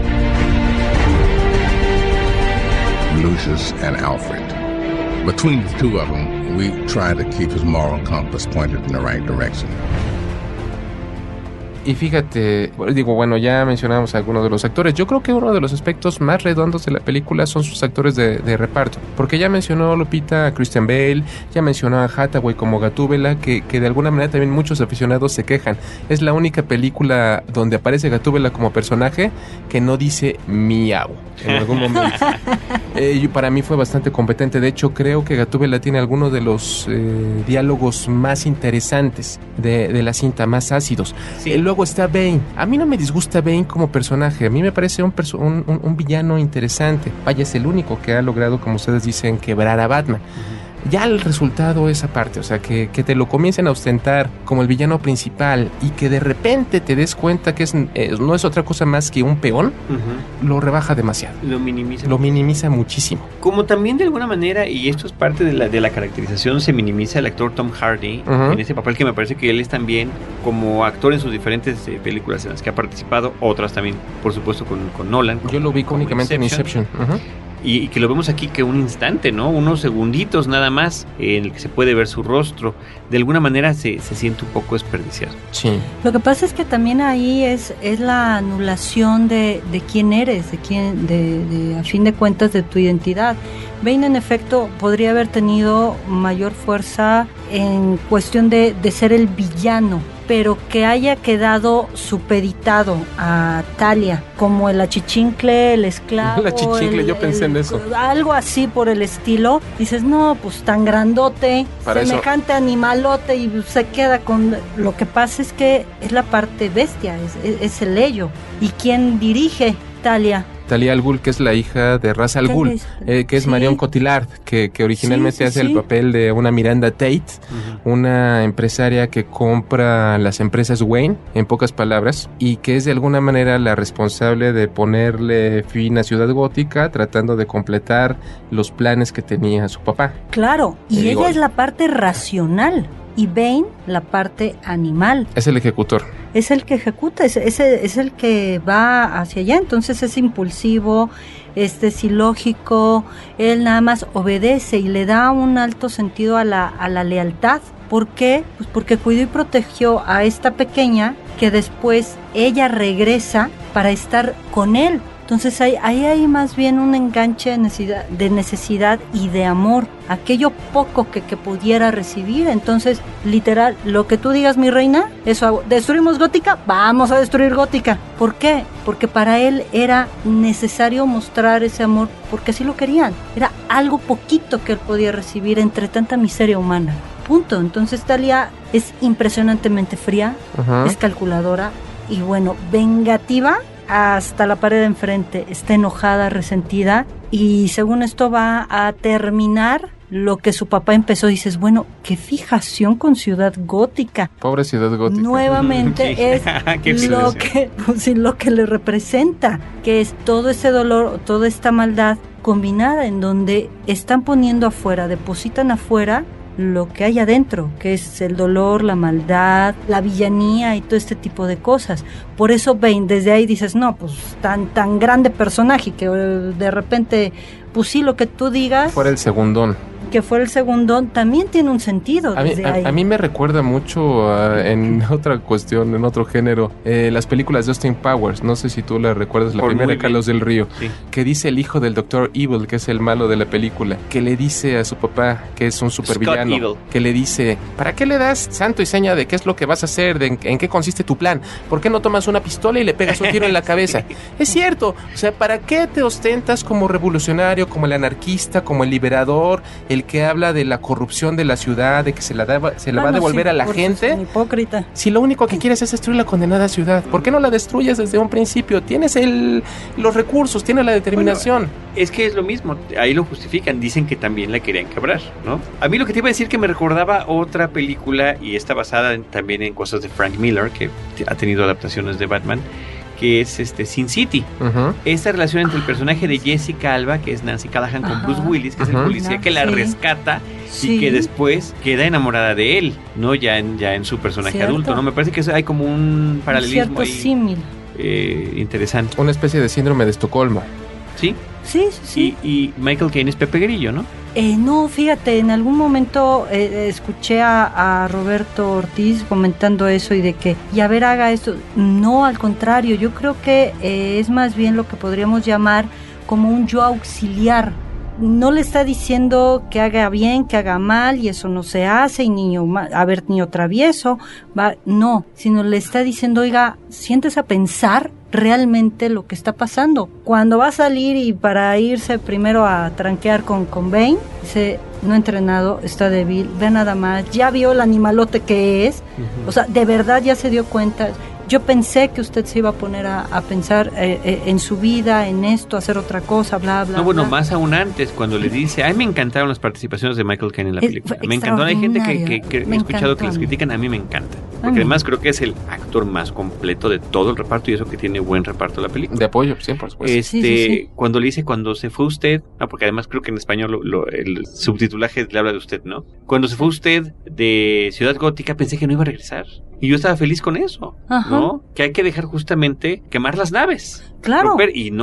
Lucius and Alfred. Between the two of them, we try to keep his moral compass pointed in the right direction. Y fíjate, digo, bueno, ya mencionamos a algunos de los actores. Yo creo que uno de los aspectos más redondos de la película son sus actores de reparto. Porque ya mencionó Lupita a Christian Bale, ya mencionó a Hathaway como Gatúbela, que de alguna manera también muchos aficionados se quejan. Es la única película donde aparece Gatúbela como personaje que no dice miau en algún momento. Para mí fue bastante competente. De hecho, creo que Gatúbela tiene algunos de los diálogos más interesantes de la cinta, más ácidos. Sí. Luego está Bane. A mí no me disgusta Bane como personaje. A mí me parece un villano interesante. Vaya, es el único que ha logrado, como ustedes dicen, quebrar a Batman. Ya el resultado es aparte, o sea, que te lo comiencen a ostentar como el villano principal y que de repente te des cuenta que no es otra cosa más que un peón, lo rebaja demasiado. Lo minimiza. Lo minimiza muchísimo. Como también de alguna manera, y esto es parte de la caracterización, se minimiza el actor Tom Hardy en ese papel que me parece que él es también como actor en sus diferentes películas en las que ha participado, otras también, por supuesto, con Nolan. Yo lo vi únicamente en Inception. Y que lo vemos aquí que un instante, ¿no? Unos segunditos nada más en el que se puede ver su rostro. De alguna manera se siente un poco desperdiciado. Sí. Lo que pasa es que también ahí es la anulación de quién eres, de a fin de cuentas de tu identidad. Bane en efecto podría haber tenido mayor fuerza en cuestión de ser el villano, pero que haya quedado supeditado a Talia, como el achichincle, el esclavo. El achichincle, yo pensé en eso. Algo así por el estilo. Dices, no, pues tan grandote, para semejante eso. Animalote, y se queda con... Lo que pasa es que es la parte bestia, es el ello. ¿Y quién dirige Talia? Talia al Ghul, que es la hija de Ra's al Ghul, que es Marion Cotillard, que originalmente hace el papel de una Miranda Tate, una empresaria que compra las empresas Wayne, en pocas palabras, y que es de alguna manera la responsable de ponerle fin a Ciudad Gótica, tratando de completar los planes que tenía su papá. Claro, y ella es la parte racional, y Bane la parte animal. Es el ejecutor. Es el que ejecuta, es el que va hacia allá, entonces es impulsivo, es ilógico, él nada más obedece y le da un alto sentido a la lealtad. ¿Por qué? Pues porque cuidó y protegió a esta pequeña que después ella regresa para estar con él. Entonces ahí hay más bien un enganche de necesidad y de amor, aquello poco que pudiera recibir. Entonces, literal, lo que tú digas, mi reina, eso hago. ¿Destruimos Gótica? Vamos a destruir Gótica. ¿Por qué? Porque para él era necesario mostrar ese amor, porque así lo querían. Era algo poquito que él podía recibir entre tanta miseria humana. Punto. Entonces Talia es impresionantemente fría, es calculadora y bueno, vengativa hasta la pared de enfrente. Está enojada, resentida, y según esto va a terminar lo que su papá empezó. Dices, bueno, qué fijación con Ciudad Gótica. Pobre Ciudad Gótica. Nuevamente es lo que le representa, que es todo ese dolor, toda esta maldad combinada, en donde están poniendo afuera, depositan afuera lo que hay adentro, que es el dolor, la maldad, la villanía y todo este tipo de cosas. Por eso Bane, desde ahí dices, no, pues tan grande personaje que de repente, pues sí, lo que tú digas fuera el segundón, que fuera el segundo, también tiene un sentido. A mí me recuerda mucho en otra cuestión, en otro género, las películas de Austin Powers. No sé si tú la recuerdas, la primera de Carlos del Río, que dice el hijo del Dr. Evil, que es el malo de la película, que le dice a su papá, que es un supervillano, que le dice, ¿para qué le das santo y seña de qué es lo que vas a hacer, en qué consiste tu plan? ¿Por qué no tomas una pistola y le pegas un tiro en la cabeza? Es cierto, o sea, ¿para qué te ostentas como revolucionario, como el anarquista, como el liberador, el el que habla de la corrupción de la ciudad, de que se la va a devolver a la gente. Hipócrita. Si lo único que quieres es destruir la condenada ciudad, ¿por qué no la destruyes desde un principio? Tienes los recursos, tienes la determinación. Bueno, es que es lo mismo, ahí lo justifican, dicen que también la querían quebrar, ¿no? A mí lo que te iba a decir que me recordaba otra película, y está basada también en cosas de Frank Miller, que ha tenido adaptaciones de Batman, que es Sin City. Esta relación entre el personaje de Jessica Alba, que es Nancy Callahan, con Bruce Willis, que es el policía que la rescata y que después queda enamorada de él, ¿no? Ya en su personaje adulto, ¿no? Me parece que hay como un paralelismo ahí símil. Interesante. Una especie de síndrome de Estocolmo. Sí. Sí. Y Michael Caine es Pepe Grillo, ¿no? No, fíjate, en algún momento escuché a Roberto Ortiz comentando eso y de que, haga esto. No, al contrario, yo creo que es más bien lo que podríamos llamar como un yo auxiliar. No le está diciendo que haga bien, que haga mal, y eso no se hace, y niño travieso, no, sino le está diciendo, oiga, siéntese a pensar realmente lo que está pasando. Cuando va a salir y para irse primero a tranquear con Bane, dice, no ha entrenado, está débil, ve nada más, ya vio el animalote que es, o sea, de verdad ya se dio cuenta. Yo pensé que usted se iba a poner a pensar en su vida, en esto, hacer otra cosa, bla, bla, No, bueno, bla. más aún antes, cuando le dice, me encantaron las participaciones de Michael Caine en la película. Me encantó, hay gente que he escuchado que las critican, a mí me encanta. Porque además creo que es el actor más completo de todo el reparto, y eso que tiene buen reparto la película. De apoyo, sí, por supuesto. Sí. Cuando le dice, cuando se fue usted, porque además creo que en español el subtitulaje le habla de usted, ¿no? Cuando se fue usted de Ciudad Gótica, pensé que no iba a regresar. Y yo estaba feliz con eso, ¿no? Que hay que dejar justamente quemar las naves. Claro.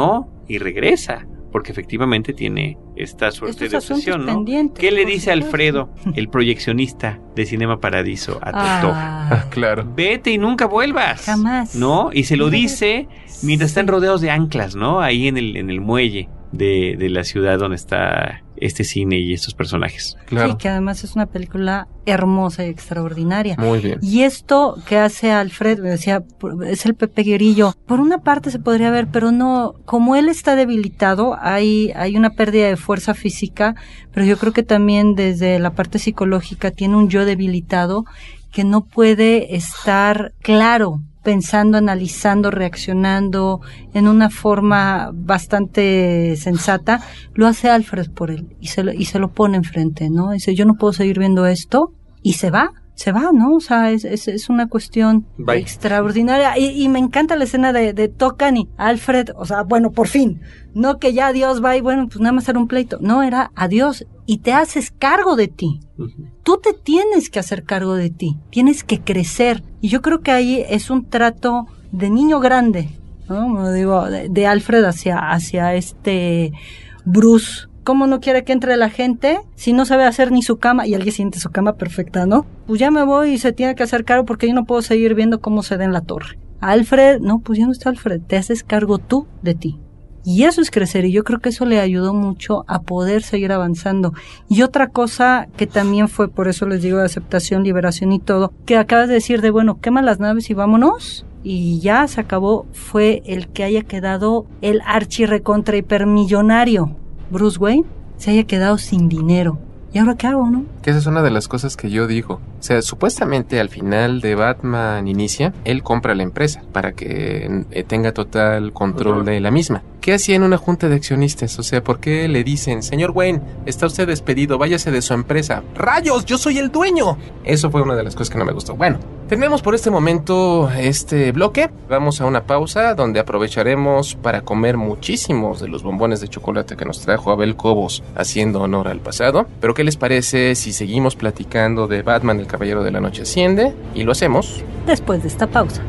Y regresa. Porque efectivamente tiene esta suerte de obsesión, ¿no? ¿Qué le dice Alfredo, el proyeccionista de Cinema Paradiso, a Totó? Claro. Vete y nunca vuelvas. Jamás. ¿No? Y se lo dice mientras están rodeados de anclas, ¿no? Ahí en el muelle de la ciudad donde está este cine y estos personajes. Claro. Sí, que además es una película hermosa y extraordinaria. Muy bien. Y esto que hace Alfred, me decía, es el Pepe Grillo. Por una parte se podría ver, pero no, como él está debilitado, hay una pérdida de fuerza física, pero yo creo que también desde la parte psicológica tiene un yo debilitado que no puede estar claro, pensando, analizando, reaccionando en una forma bastante sensata. Lo hace Alfred por él y se lo pone enfrente, ¿no? Dice, yo no puedo seguir viendo esto, y se va, ¿no? O sea, es una cuestión extraordinaria. Y me encanta la escena de Tocan y Alfred, o sea, bueno, por fin, no que ya adiós, bye, bueno, pues nada más era un pleito. No, era adiós, y te haces cargo de ti. Tú te tienes que hacer cargo de ti, tienes que crecer. Y yo creo que ahí es un trato de niño grande, ¿no? Como digo, de Alfred hacia este Bruce. ¿Cómo no quiere que entre la gente si no sabe hacer ni su cama? Y alguien siente su cama perfecta, ¿no? Pues ya me voy y se tiene que hacer cargo porque yo no puedo seguir viendo cómo se da en la torre. Alfred, no, pues ya no está Alfred, te haces cargo tú de ti. Y eso es crecer, y yo creo que eso le ayudó mucho a poder seguir avanzando. Y otra cosa que también fue, por eso les digo de aceptación, liberación y todo, que acabas de decir de, bueno, quema las naves y vámonos, y ya se acabó, fue el que haya quedado el archirrecontra hipermillonario Bruce Wayne, se haya quedado sin dinero. ¿Y ahora qué hago, no? Que esa es una de las cosas que yo digo. O sea, supuestamente al final de Batman Inicia, él compra la empresa para que tenga total control de la misma. ¿Qué hacía en una junta de accionistas? O sea, ¿por qué le dicen, señor Wayne, está usted despedido, váyase de su empresa? ¡Rayos! ¡Yo soy el dueño! Eso fue una de las cosas que no me gustó. Bueno, tenemos por este momento este bloque. Vamos a una pausa donde aprovecharemos para comer muchísimos de los bombones de chocolate que nos trajo Abel Cobos, haciendo honor al pasado. Pero ¿qué les parece si seguimos platicando de Batman, el Caballero de la Noche Asciende? Y lo hacemos después de esta pausa.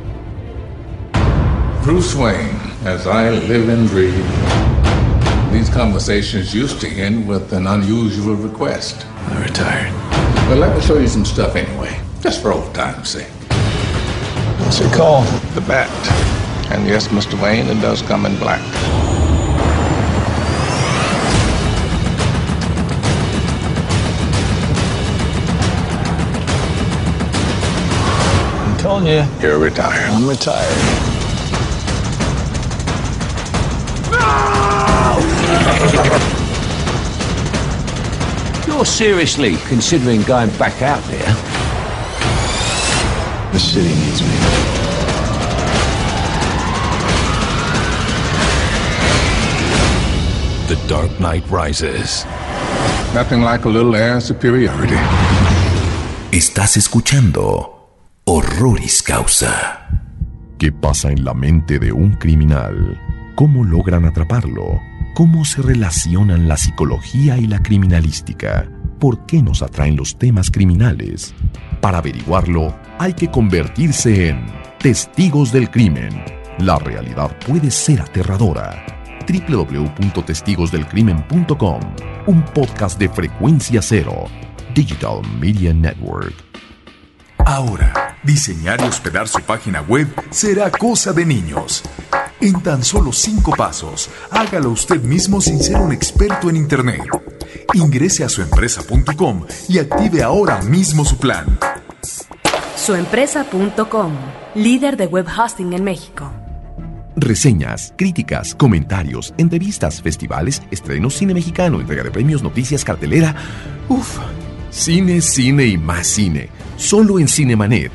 Bruce Wayne, as I live and breathe, these conversations used to end with an unusual request. I retired. Well, let me show you some stuff anyway, just for old time's sake. What's it called? The Bat. And yes, Mr. Wayne, it does come in black. I'm telling you. You're retired. I'm retired. You're you're seriously considering going back out there, The city needs me. The Dark Knight Rises. Nothing like a little air superiority. Estás escuchando Horroris Causa. ¿Qué pasa en la mente de un criminal? ¿Cómo logran atraparlo? ¿Cómo se relacionan la psicología y la criminalística? ¿Por qué nos atraen los temas criminales? Para averiguarlo, hay que convertirse en testigos del crimen. La realidad puede ser aterradora. www.testigosdelcrimen.com, un podcast de Frecuencia Cero, Digital Media Network. Ahora, diseñar y hospedar su página web será cosa de niños. En tan solo 5 pasos, hágalo usted mismo sin ser un experto en Internet. Ingrese a suempresa.com y active ahora mismo su plan. Suempresa.com, líder de web hosting en México. Reseñas, críticas, comentarios, entrevistas, festivales, estrenos, cine mexicano, entrega de premios, noticias, cartelera. Cine, cine y más cine. Solo en Cinemanet.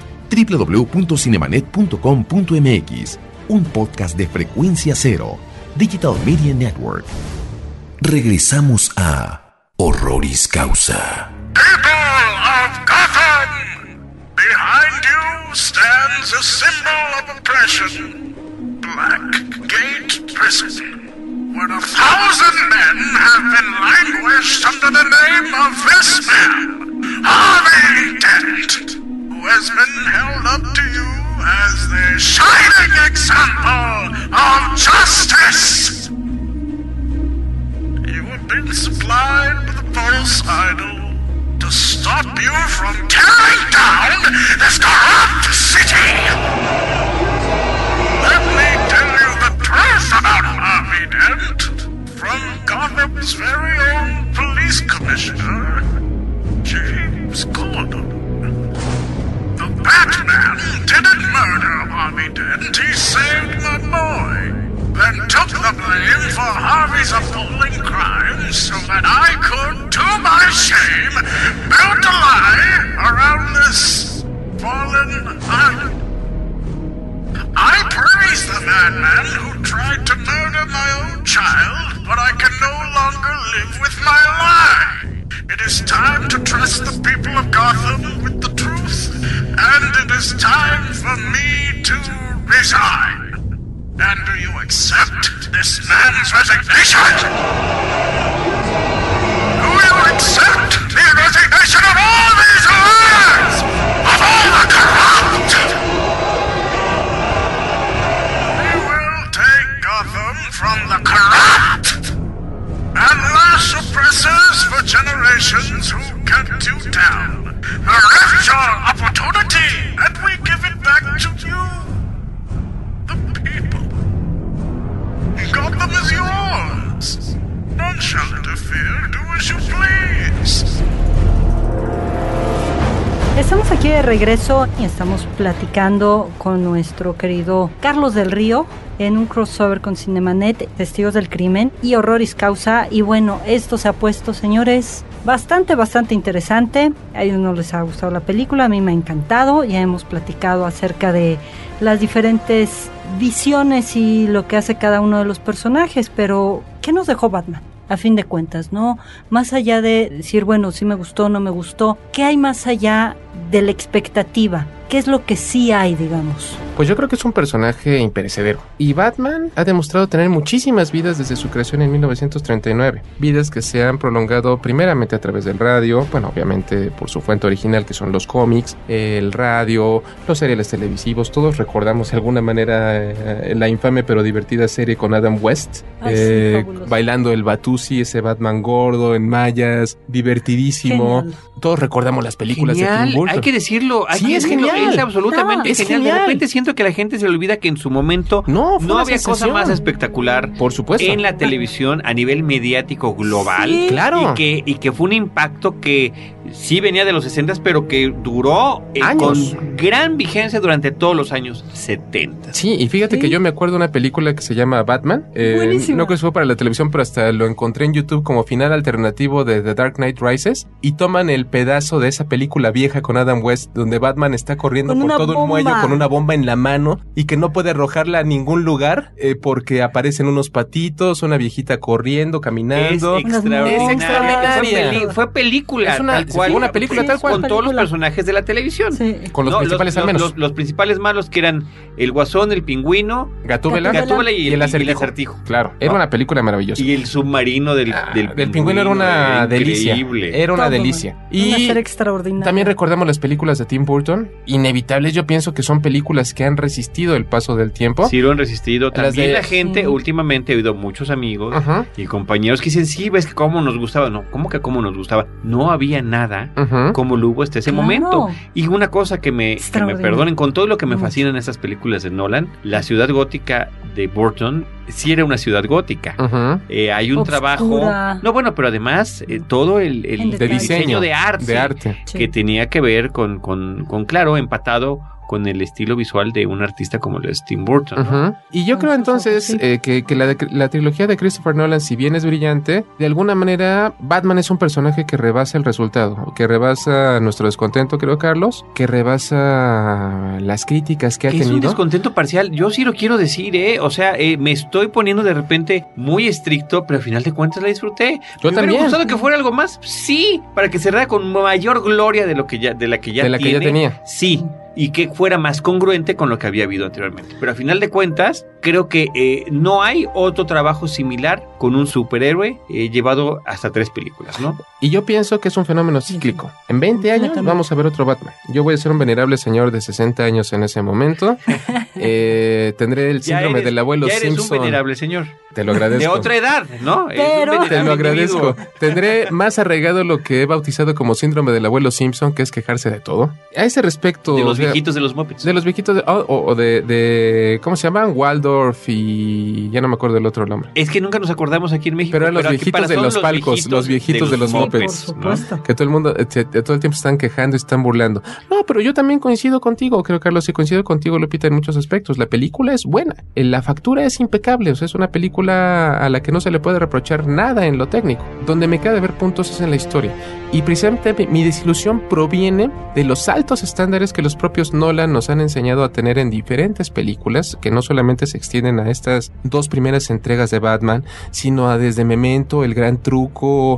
www.cinemanet.com.mx. Un podcast de Frecuencia Cero, Digital Media Network. Regresamos a Horroris Causa. People of Gotham! Behind you stands a symbol of oppression. Blackgate Prison, where 1,000 men have been languished under the name of this man, Harvey Dent, who has been held up to you as the shining example of justice. You have been supplied with a false idol to stop you from tearing down this corrupt city. Let me tell you the truth about Harvey Dent from Gotham's very own police commissioner, James Gordon. The Batman didn't murder Harvey Dent, he saved my boy, then took the blame for Harvey's appalling crimes so that I could, to my shame, build a lie around this fallen island. I praise the madman who tried to murder my own child, but I can no longer live with my lie. It is time to trust the people of Gotham with the truth, and it is time for me to resign. And do you accept this man's resignation? Do you accept the resignation of all these lies? Of all the corrupt? From the corrupt and lash oppressors for generations who kept you down. Bereft your opportunity, and we give it back to you, the people. Gotham is yours. None shall interfere. Do as you please. Estamos aquí de regreso y estamos platicando con nuestro querido Carlos del Río en un crossover con Cinemanet, Testigos del Crimen y Horroris Causa. Y bueno, esto se ha puesto, señores, bastante interesante. A ellos no les ha gustado la película, a mí me ha encantado. Ya hemos platicado acerca de las diferentes visiones y lo que hace cada uno de los personajes, pero ¿qué nos dejó Batman? A fin de cuentas, ¿no? Más allá de decir, bueno, sí me gustó, no me gustó, ¿qué hay más allá de la expectativa? ¿Qué es lo que sí hay, digamos? Pues yo creo que es un personaje imperecedero. Y Batman ha demostrado tener muchísimas vidas desde su creación en 1939. Vidas que se han prolongado primeramente a través del radio, bueno, obviamente por su fuente original que son los cómics, el radio, los seriales televisivos. Todos recordamos de alguna manera la infame pero divertida serie con Adam West, bailando el Batusi, ese Batman gordo en mallas, divertidísimo. Genial. Todos recordamos las películas de Tim Burton. Hay que decirlo. Es genial. Es absolutamente genial. De repente siento que la gente se le olvida que en su momento no había cosa más espectacular, por supuesto, en la televisión a nivel mediático global. Sí, claro. Y que fue un impacto que sí venía de los 60s, pero que duró con gran vigencia durante todos los años 70. Sí, y fíjate que yo me acuerdo de una película que se llama Batman. No creo que fue para la televisión, pero hasta lo encontré en YouTube como final alternativo de The Dark Knight Rises, y toman el pedazo de esa película vieja con Adam West, donde Batman está corriendo por todo un muelle con una bomba en la mano y que no puede arrojarla a ningún lugar porque aparecen unos patitos, una viejita corriendo, caminando. Es extraordinaria. Fue película, tal cual. Una película tal cual. Con todos los personajes de la televisión. Sí. Con los principales al menos. Los principales malos, que eran el Guasón, el Pingüino, Gatúbela y el acertijo. Claro, era una película maravillosa. Y el submarino del Pingüino era una delicia. Era una delicia. Y una serie extraordinaria. También recordamos las películas de Tim Burton, inevitables. Yo pienso que son películas que han resistido el paso del tiempo. Sí, lo han resistido. También la gente, últimamente he oído muchos amigos y compañeros que dicen, sí, ves que cómo nos gustaba. No, ¿cómo que cómo nos gustaba? No había nada como lo hubo hasta ese momento. Y una cosa que me perdonen, con todo lo que me fascinan estas películas de Nolan, la ciudad gótica de Burton sí era una ciudad gótica. Hay un trabajo. No, bueno, pero además todo el de diseño de arte. Que tenía que ver con claro, empatado con el estilo visual de un artista como el de Tim Burton, ¿no? Y yo creo entonces que la trilogía de Christopher Nolan, si bien es brillante, de alguna manera Batman es un personaje que rebasa el resultado, que rebasa nuestro descontento, creo, Carlos, que rebasa las críticas que ha tenido. Es un descontento parcial, yo sí lo quiero decir, o sea, me estoy poniendo de repente muy estricto, pero al final de cuentas la disfruté. Yo también. ¿Me hubiera gustado que fuera algo más? Sí, para que cerrara con mayor gloria de la que ya tenía. Sí. Y que fuera más congruente con lo que había habido anteriormente. Pero a final de cuentas, creo que no hay otro trabajo similar con un superhéroe llevado hasta 3 películas, ¿no? Y yo pienso que es un fenómeno cíclico. En 20 años vamos a ver otro Batman. Yo voy a ser un venerable señor de 60 años en ese momento. Tendré el síndrome del abuelo Simpson. Ya eres un venerable señor. Te lo agradezco. De otra edad, ¿no? Pero te lo agradezco. Tendré más arraigado lo que he bautizado como síndrome del abuelo Simpson, que es quejarse de todo. A ese respecto... De los viejitos de los Muppets. De los viejitos de ¿cómo se llaman? Waldorf y... ya no me acuerdo del otro nombre. Es que nunca nos acordamos aquí en México. Pero eran los viejitos de los palcos, los viejitos de los Muppets. Por supuesto. ¿No? Que todo el mundo, todo el tiempo están quejando y están burlando. No, pero yo también coincido contigo, creo, Carlos, y coincido contigo, Lupita, en muchos aspectos. La película es buena. La factura es impecable. O sea, es una película a la que no se le puede reprochar nada en lo técnico. Donde me queda de ver puntos es en la historia. Y precisamente mi desilusión proviene de los altos estándares que los propios Nolan nos han enseñado a tener en diferentes películas, que no solamente se extienden a estas 2 primeras entregas de Batman, sino a desde Memento, El Gran Truco,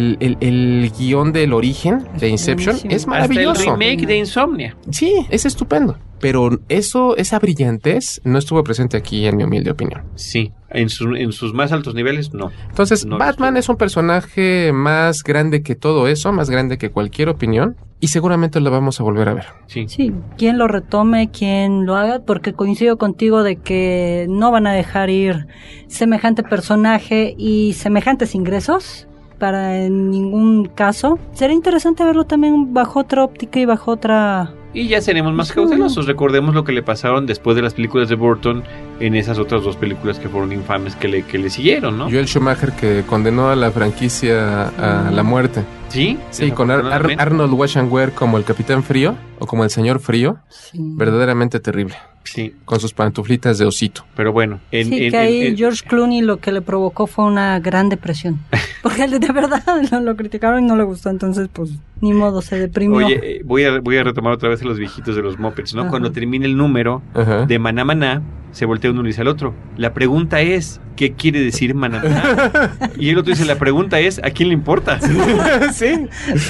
el guión del origen de Inception. Es maravilloso. Hasta el remake de Insomnia. Sí, es estupendo. Pero esa brillantez no estuvo presente aquí, en mi humilde opinión. Sí, en sus más altos niveles, no. Entonces, no, Batman es un personaje más grande que todo eso, más grande que cualquier opinión, y seguramente lo vamos a volver a ver. Sí, quien lo retome, quien lo haga, porque coincido contigo de que no van a dejar ir semejante personaje y semejantes ingresos para en ningún caso. Sería interesante verlo también bajo otra óptica y bajo otra... Y ya seremos más cautelosos. Recordemos lo que le pasaron después de las películas de Burton en esas otras 2 películas que fueron infames que le siguieron, ¿no? Joel Schumacher, que condenó a la franquicia a la muerte. ¿Sí? Sí, con Arnold Schwarzenegger como el Capitán Frío o como el Señor Frío. Sí. Verdaderamente terrible. Sí. Con sus pantuflitas de osito. Pero bueno. George Clooney lo que le provocó fue una gran depresión. Porque de verdad lo criticaron y no le gustó. Entonces, pues, ni modo, se deprimió. Oye, voy a retomar otra vez a los viejitos de los Muppets, ¿no? Ajá. Cuando termine el número de Maná Maná, se voltea uno y dice al otro. La pregunta es, ¿qué quiere decir Maná Maná? Y el otro dice, la pregunta es, ¿a quién le importa? Sí.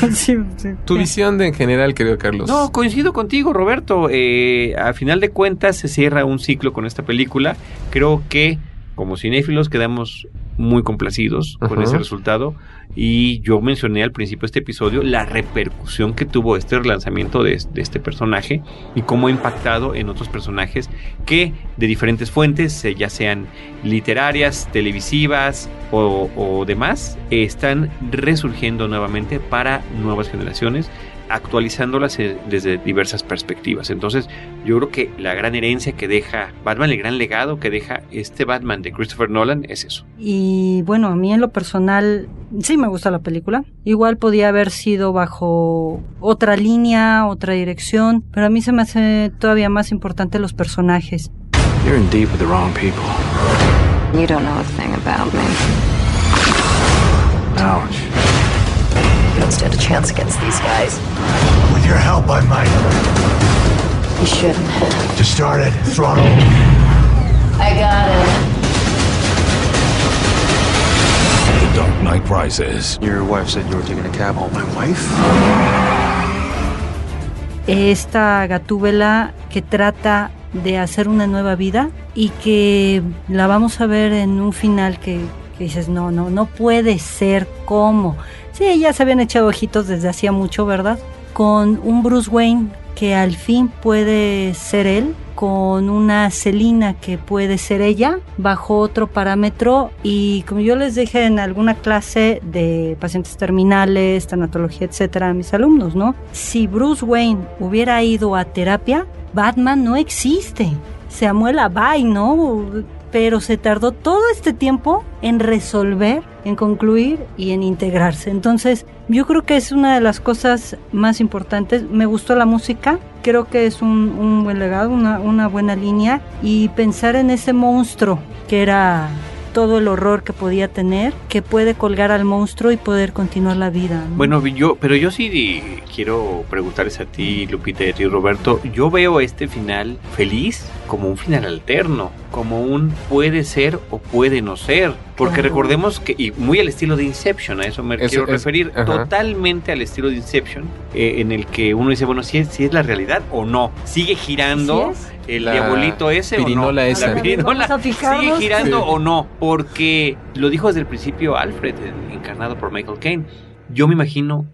Tu visión en general, querido Carlos. No, coincido contigo, Roberto. A final de cuentas se cierra un ciclo con esta película. Creo que como cinéfilos quedamos muy complacidos con ese resultado, y yo mencioné al principio de este episodio la repercusión que tuvo este relanzamiento de este personaje y cómo ha impactado en otros personajes que de diferentes fuentes, ya sean literarias, televisivas o demás, están resurgiendo nuevamente para nuevas generaciones. actualizándolas desde diversas perspectivas. Entonces, yo creo que la gran herencia que deja Batman, el gran legado que deja este Batman de Christopher Nolan es eso. Y bueno, a mí en lo personal sí me gusta la película. Igual podía haber sido bajo otra línea, otra dirección, pero a mí se me hace todavía más importante los personajes. You're in deep with the wrong people. You don't know a thing about me. Ouch. You don't stand a chance against these guys. With your help, I might. You shouldn't. Just started. Throttle. I got it. The Dark Knight Rises. Your wife said you were taking a cab home. My wife? Esta Gatúbela que trata de hacer una nueva vida y que la vamos a ver en un final que dices, no puede ser, ¿cómo? Sí, ya se habían echado ojitos desde hacía mucho, ¿verdad? Con un Bruce Wayne que al fin puede ser él, con una Selina que puede ser ella, bajo otro parámetro, y como yo les dije en alguna clase de pacientes terminales, tanatología, etcétera, a mis alumnos, ¿no? Si Bruce Wayne hubiera ido a terapia, Batman no existe. Samuel bye, ¿no? Pero se tardó todo este tiempo en resolver, en concluir y en integrarse. Entonces, yo creo que es una de las cosas más importantes. Me gustó la música, creo que es un buen legado, una buena línea, y pensar en ese monstruo que era todo el horror que podía tener, que puede colgar al monstruo y poder continuar la vida, ¿no? Bueno, pero yo sí quiero preguntarles a ti, Lupita, y a ti, Roberto. Yo veo este final feliz como un final alterno, como un puede ser o puede no ser, porque claro, recordemos que, y muy al estilo de Inception, a eso me quiero referir, totalmente al estilo de Inception, en el que uno dice, bueno, si es la realidad o no, sigue girando el diabolito ese o no, la pirinola sigue girando o no, porque lo dijo desde el principio Alfred, encarnado por Michael Caine. Yo me imagino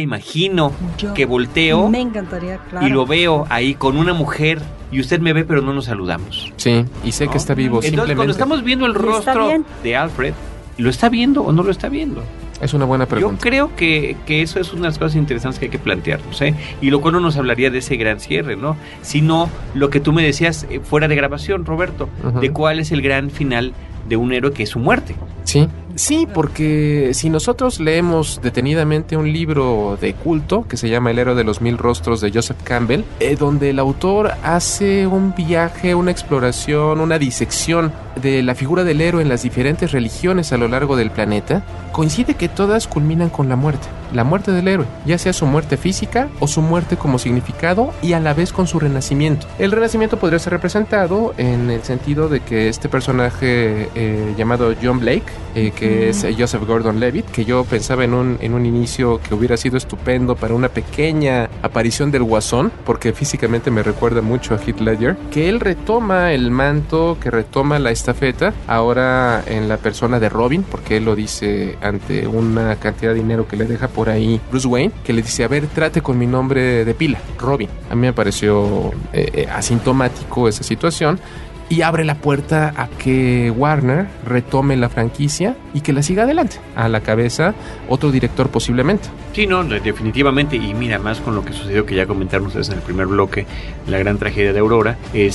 que volteo, me encantaría, claro, y lo veo ahí con una mujer y usted me ve pero no nos saludamos. Sí, y sé que está vivo. Entonces simplemente cuando estamos viendo el rostro de Alfred, ¿lo está viendo o no lo está viendo? Es una buena pregunta. Yo creo que eso es una de las cosas interesantes que hay que plantearnos, ¿eh? Y lo cual no nos hablaría de ese gran cierre, ¿no? Sino lo que tú me decías fuera de grabación, Roberto, de cuál es el gran final de un héroe, que es su muerte. Sí, porque si nosotros leemos detenidamente un libro de culto que se llama El héroe de los 1000 rostros de Joseph Campbell, donde el autor hace un viaje, una exploración, una disección de la figura del héroe en las diferentes religiones a lo largo del planeta, coincide que todas culminan con la muerte del héroe, ya sea su muerte física o su muerte como significado, y a la vez con su renacimiento. El renacimiento podría ser representado en el sentido de que este personaje llamado John Blake, que es Joseph Gordon-Levitt, que yo pensaba en un inicio que hubiera sido estupendo para una pequeña aparición del Guasón, porque físicamente me recuerda mucho a Heath Ledger, que él retoma el manto, que retoma la estafeta, ahora en la persona de Robin, porque él lo dice ante una cantidad de dinero que le deja por ahí Bruce Wayne, que le dice, a ver, trate con mi nombre de pila, Robin. A mí me pareció asintomático esa situación, y abre la puerta a que Warner retome la franquicia y que la siga adelante. A la cabeza, otro director posiblemente. Sí, no, definitivamente. Y mira, más con lo que sucedió, que ya comentaron ustedes en el primer bloque, la gran tragedia de Aurora,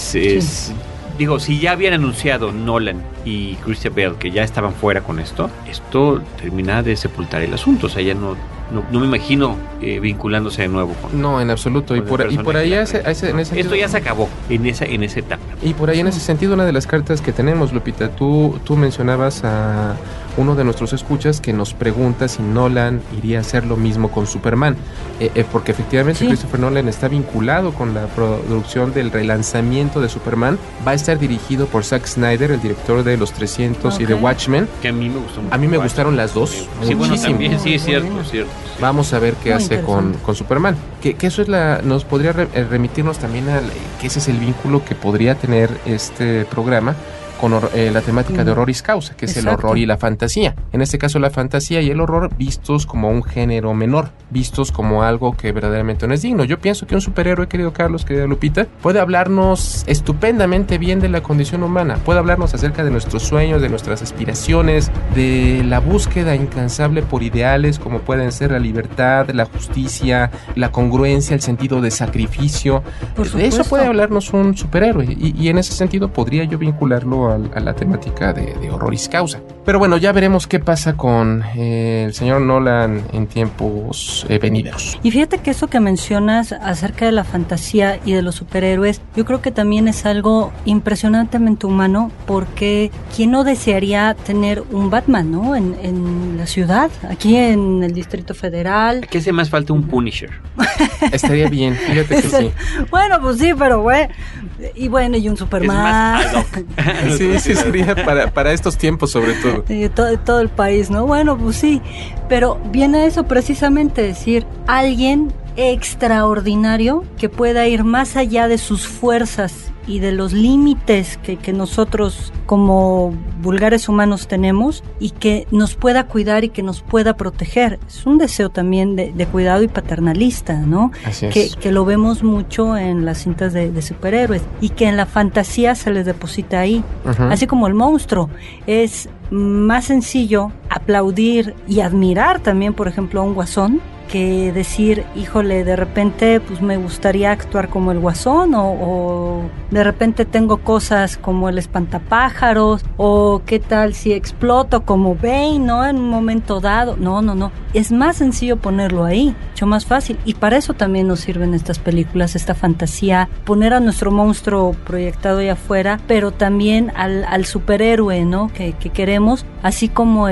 digo, si ya habían anunciado Nolan y Christian Bale que ya estaban fuera con esto termina de sepultar el asunto. O sea, ya no me imagino vinculándose de nuevo con... No, en absoluto. Y por ahí en ese sentido, esto ya se acabó en esa etapa. Y por ahí en ese sentido, una de las cartas que tenemos, Lupita, tú mencionabas a uno de nuestros escuchas que nos pregunta si Nolan iría a hacer lo mismo con Superman, porque efectivamente Christopher Nolan está vinculado con la producción del relanzamiento de Superman. Va a estar dirigido por Zack Snyder, el director de Los 300 y de Watchmen, que a mí me gustó mucho. A mí me gustaron las dos muchísimo. Bueno, también, sí, es cierto. Vamos a ver qué hace con Superman, que eso es nos podría remitirnos también que ese es el vínculo que podría tener este programa con la temática de horroris causa, que es el horror y la fantasía. En este caso, la fantasía y el horror vistos como un género menor, vistos como algo que verdaderamente no es digno. Yo pienso que un superhéroe, querido Carlos, querida Lupita, puede hablarnos estupendamente bien de la condición humana, puede hablarnos acerca de nuestros sueños, de nuestras aspiraciones, de la búsqueda incansable por ideales como pueden ser la libertad, la justicia, la congruencia, el sentido de sacrificio. De eso puede hablarnos un superhéroe y en ese sentido podría yo vincularlo a la temática de horroris causa. Pero bueno, ya veremos qué pasa con el señor Nolan en tiempos venideros. Y fíjate que eso que mencionas acerca de la fantasía y de los superhéroes, yo creo que también es algo impresionantemente humano, porque ¿quién no desearía tener un Batman, ¿no? En la ciudad, aquí en el Distrito Federal. ¿Qué hace más falta un Punisher? Estaría bien, fíjate que sí. Bueno, pues sí, pero güey. Y bueno, y un Superman. Sí, sería para estos tiempos sobre todo. Y todo el país, ¿no? Bueno, pues sí. Pero viene eso precisamente, decir, alguien extraordinario que pueda ir más allá de sus fuerzas y de los límites que nosotros como vulgares humanos tenemos, y que nos pueda cuidar y que nos pueda proteger. Es un deseo también de cuidado y paternalista, ¿no? Así es. Que lo vemos mucho en las cintas de superhéroes, y que en la fantasía se les deposita ahí. Uh-huh. Así como el monstruo. Es más sencillo aplaudir y admirar también, por ejemplo, a un guasón, que decir, híjole, de repente pues me gustaría actuar como el guasón, o de repente tengo cosas como el espantapájaros, o qué tal si exploto como Bane, ¿no? En un momento dado. No. Es más sencillo ponerlo ahí, mucho más fácil. Y para eso también nos sirven estas películas, esta fantasía, poner a nuestro monstruo proyectado ahí afuera, pero también al superhéroe, ¿no? Que queremos, así como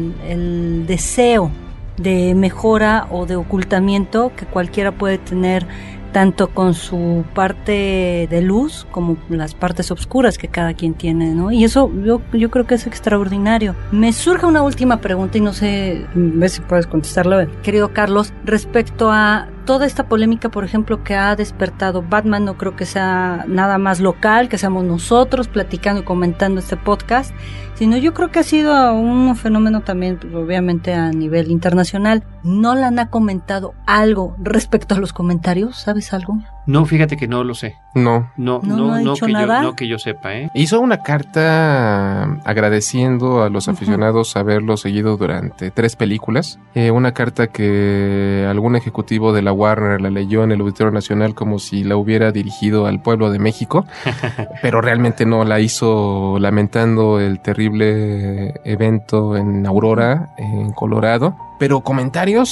el deseo de mejora o de ocultamiento que cualquiera puede tener, tanto con su parte de luz como las partes oscuras que cada quien tiene, ¿no? Y eso yo creo que es extraordinario. Me surge una última pregunta y no sé, ver si puedes contestarla, querido Carlos, respecto a toda esta polémica, por ejemplo, que ha despertado Batman. No creo que sea nada más local, que seamos nosotros platicando y comentando este podcast, sino yo creo que ha sido un fenómeno también, pues, obviamente a nivel internacional. ¿Nolan ha comentado algo respecto a los comentarios? ¿Sabes algo? No, fíjate que no lo sé. No ha dicho nada. No que yo sepa, ¿eh? Hizo una carta agradeciendo a los aficionados haberlo seguido durante 3 películas. Una carta que algún ejecutivo de la Warner la leyó en el Auditorio Nacional como si la hubiera dirigido al pueblo de México, pero realmente no, la hizo lamentando el terrible evento en Aurora, en Colorado. Pero comentarios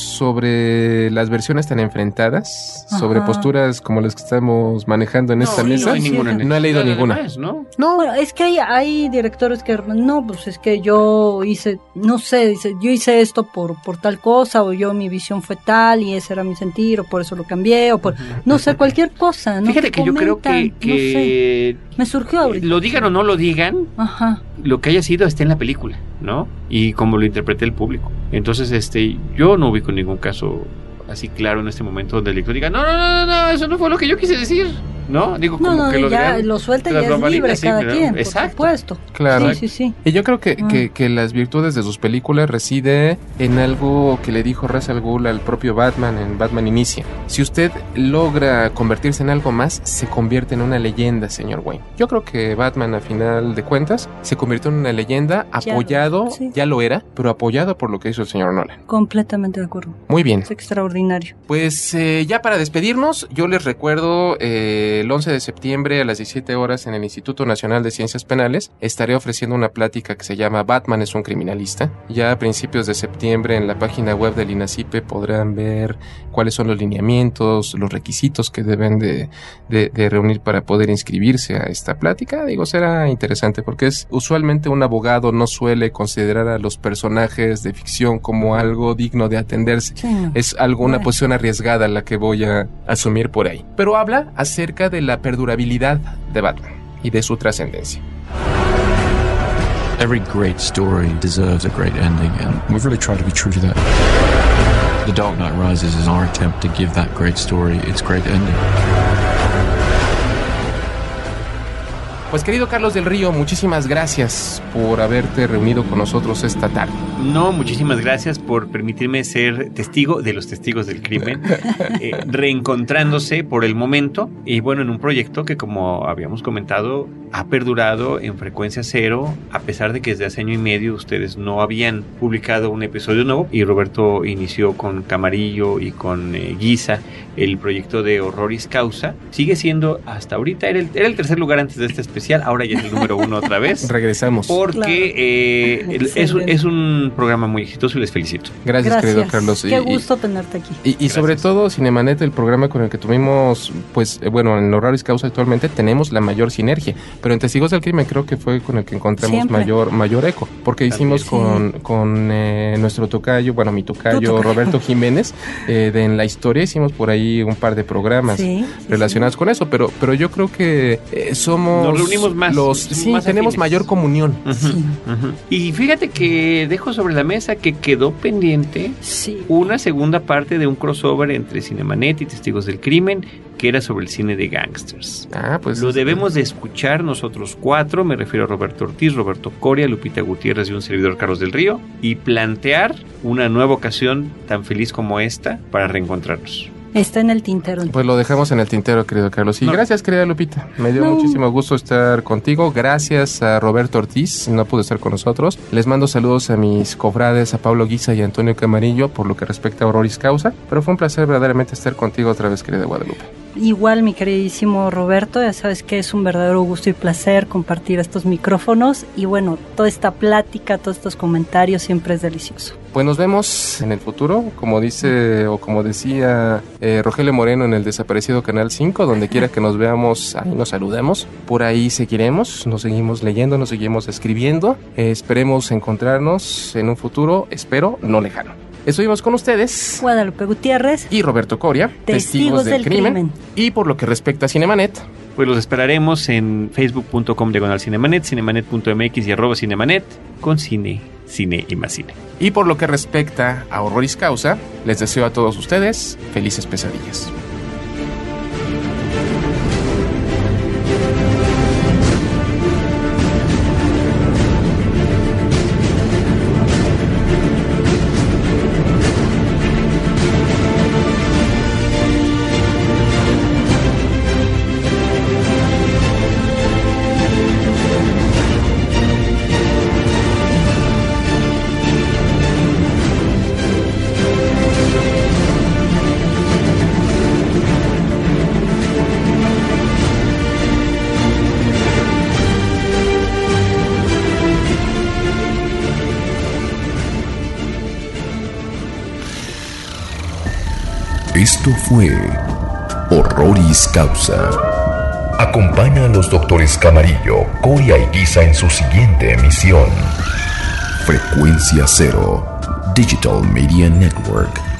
sobre las versiones tan enfrentadas, sobre posturas como las que estamos manejando en esta mesa, no he leído ninguna. No, bueno, es que hay directores que no, pues es que yo hice, no sé, dice, yo hice esto por tal cosa, o mi visión fue tal y ese era mi sentir, o por eso lo cambié, o por no sé, cualquier cosa, ¿no? Fíjate que comentan, yo creo que no sé, me surgió ahorita. Lo digan o no lo digan, lo que haya sido está en la película, ¿no? Y como lo interprete el público. Entonces, yo no ubico ningún caso así claro en este momento donde el lector diga, no, eso no fue lo que yo quise decir, ¿no? Digo, como que lo ya lo suelta y es libre cada quien, por supuesto. Claro. Sí. Y yo creo que las virtudes de sus películas reside en algo que le dijo Ra's al Ghul al propio Batman en Batman Inicia. Si usted logra convertirse en algo más, se convierte en una leyenda, señor Wayne. Yo creo que Batman, a final de cuentas, se convirtió en una leyenda, apoyado, ya lo era, pero apoyado por lo que hizo el señor Nolan. Completamente de acuerdo. Muy bien. Es extraordinario. Pues ya para despedirnos, yo les recuerdo el 11 de septiembre a las 17 horas en el Instituto Nacional de Ciencias Penales estaré ofreciendo una plática que se llama Batman es un criminalista. Ya a principios de septiembre en la página web del INACIPE podrán ver cuáles son los lineamientos, los requisitos que deben de reunir para poder inscribirse a esta plática. Digo, será interesante porque usualmente un abogado no suele considerar a los personajes de ficción como algo digno de atenderse. Sí, no. Es una posición arriesgada la que voy a asumir por ahí. Pero habla acerca de la perdurabilidad de Batman y de su trascendencia. Every great story deserves a great ending, and we've really tried to be true to that. The Dark Knight Rises is our attempt to give that great story its great ending. Pues querido Carlos del Río, muchísimas gracias por haberte reunido con nosotros esta tarde. No, muchísimas gracias por permitirme ser testigo de los testigos del crimen, reencontrándose por el momento y bueno, en un proyecto que como habíamos comentado ha perdurado en frecuencia cero, a pesar de que desde hace año y medio ustedes no habían publicado un episodio nuevo y Roberto inició con Camarillo y con Guisa el proyecto de Horroris Causa. Sigue siendo hasta ahorita, era el tercer lugar antes de este especial, ahora ya es el número 1 otra vez. Regresamos. Porque es un programa muy exitoso y les felicito. Gracias. Querido Carlos. Qué gusto tenerte aquí. Y sobre todo Cinemanet, el programa con el que tuvimos, pues bueno, en Horroris Causa actualmente tenemos la mayor sinergia, pero en Testigos del Crimen creo que fue con el que encontramos mayor eco, porque hicimos con nuestro tocayo, bueno, mi tocayo Roberto Jiménez, en la historia hicimos por ahí un par de programas relacionados con eso, pero yo creo que somos... Nos reunimos más. Tenemos mayor comunión. Y fíjate que dejo sobre la mesa que quedó pendiente una segunda parte de un crossover entre Cinemanet y Testigos del Crimen, que era sobre el cine de gangsters. Pues lo debemos de escuchar nosotros 4, me refiero a Roberto Ortiz, Roberto Coria, Lupita Gutiérrez y un servidor Carlos del Río, y plantear una nueva ocasión tan feliz como esta para reencontrarnos. Está en el tintero. Pues lo dejamos en el tintero, querido Carlos. Y gracias, querida Lupita. Me dio muchísimo gusto estar contigo. Gracias a Roberto Ortiz, no pudo estar con nosotros. Les mando saludos a mis cofrades, a Pablo Guisa y a Antonio Camarillo, por lo que respecta a Horroris Causa. Pero fue un placer verdaderamente estar contigo otra vez, querida Guadalupe. Igual, mi queridísimo Roberto, ya sabes que es un verdadero gusto y placer compartir estos micrófonos y bueno, toda esta plática, todos estos comentarios siempre es delicioso. Pues nos vemos en el futuro, como dice o como decía Rogelio Moreno en el desaparecido Canal 5, donde quiera que nos veamos, ahí nos saludemos, por ahí seguiremos, nos seguimos leyendo, nos seguimos escribiendo, esperemos encontrarnos en un futuro, espero, no lejano. Estuvimos con ustedes Guadalupe Gutiérrez y Roberto Coria, testigos del crimen. Y por lo que respecta a Cinemanet, pues los esperaremos en facebook.com/Cinemanet, cinemanet.mx y @Cinemanet, con cine y más cine. Y por lo que respecta a Horroris Causa, les deseo a todos ustedes felices pesadillas. Esto fue Horroris Causa. Acompaña a los doctores Camarillo, Coria y Guisa en su siguiente emisión. Frecuencia Cero, Digital Media Network.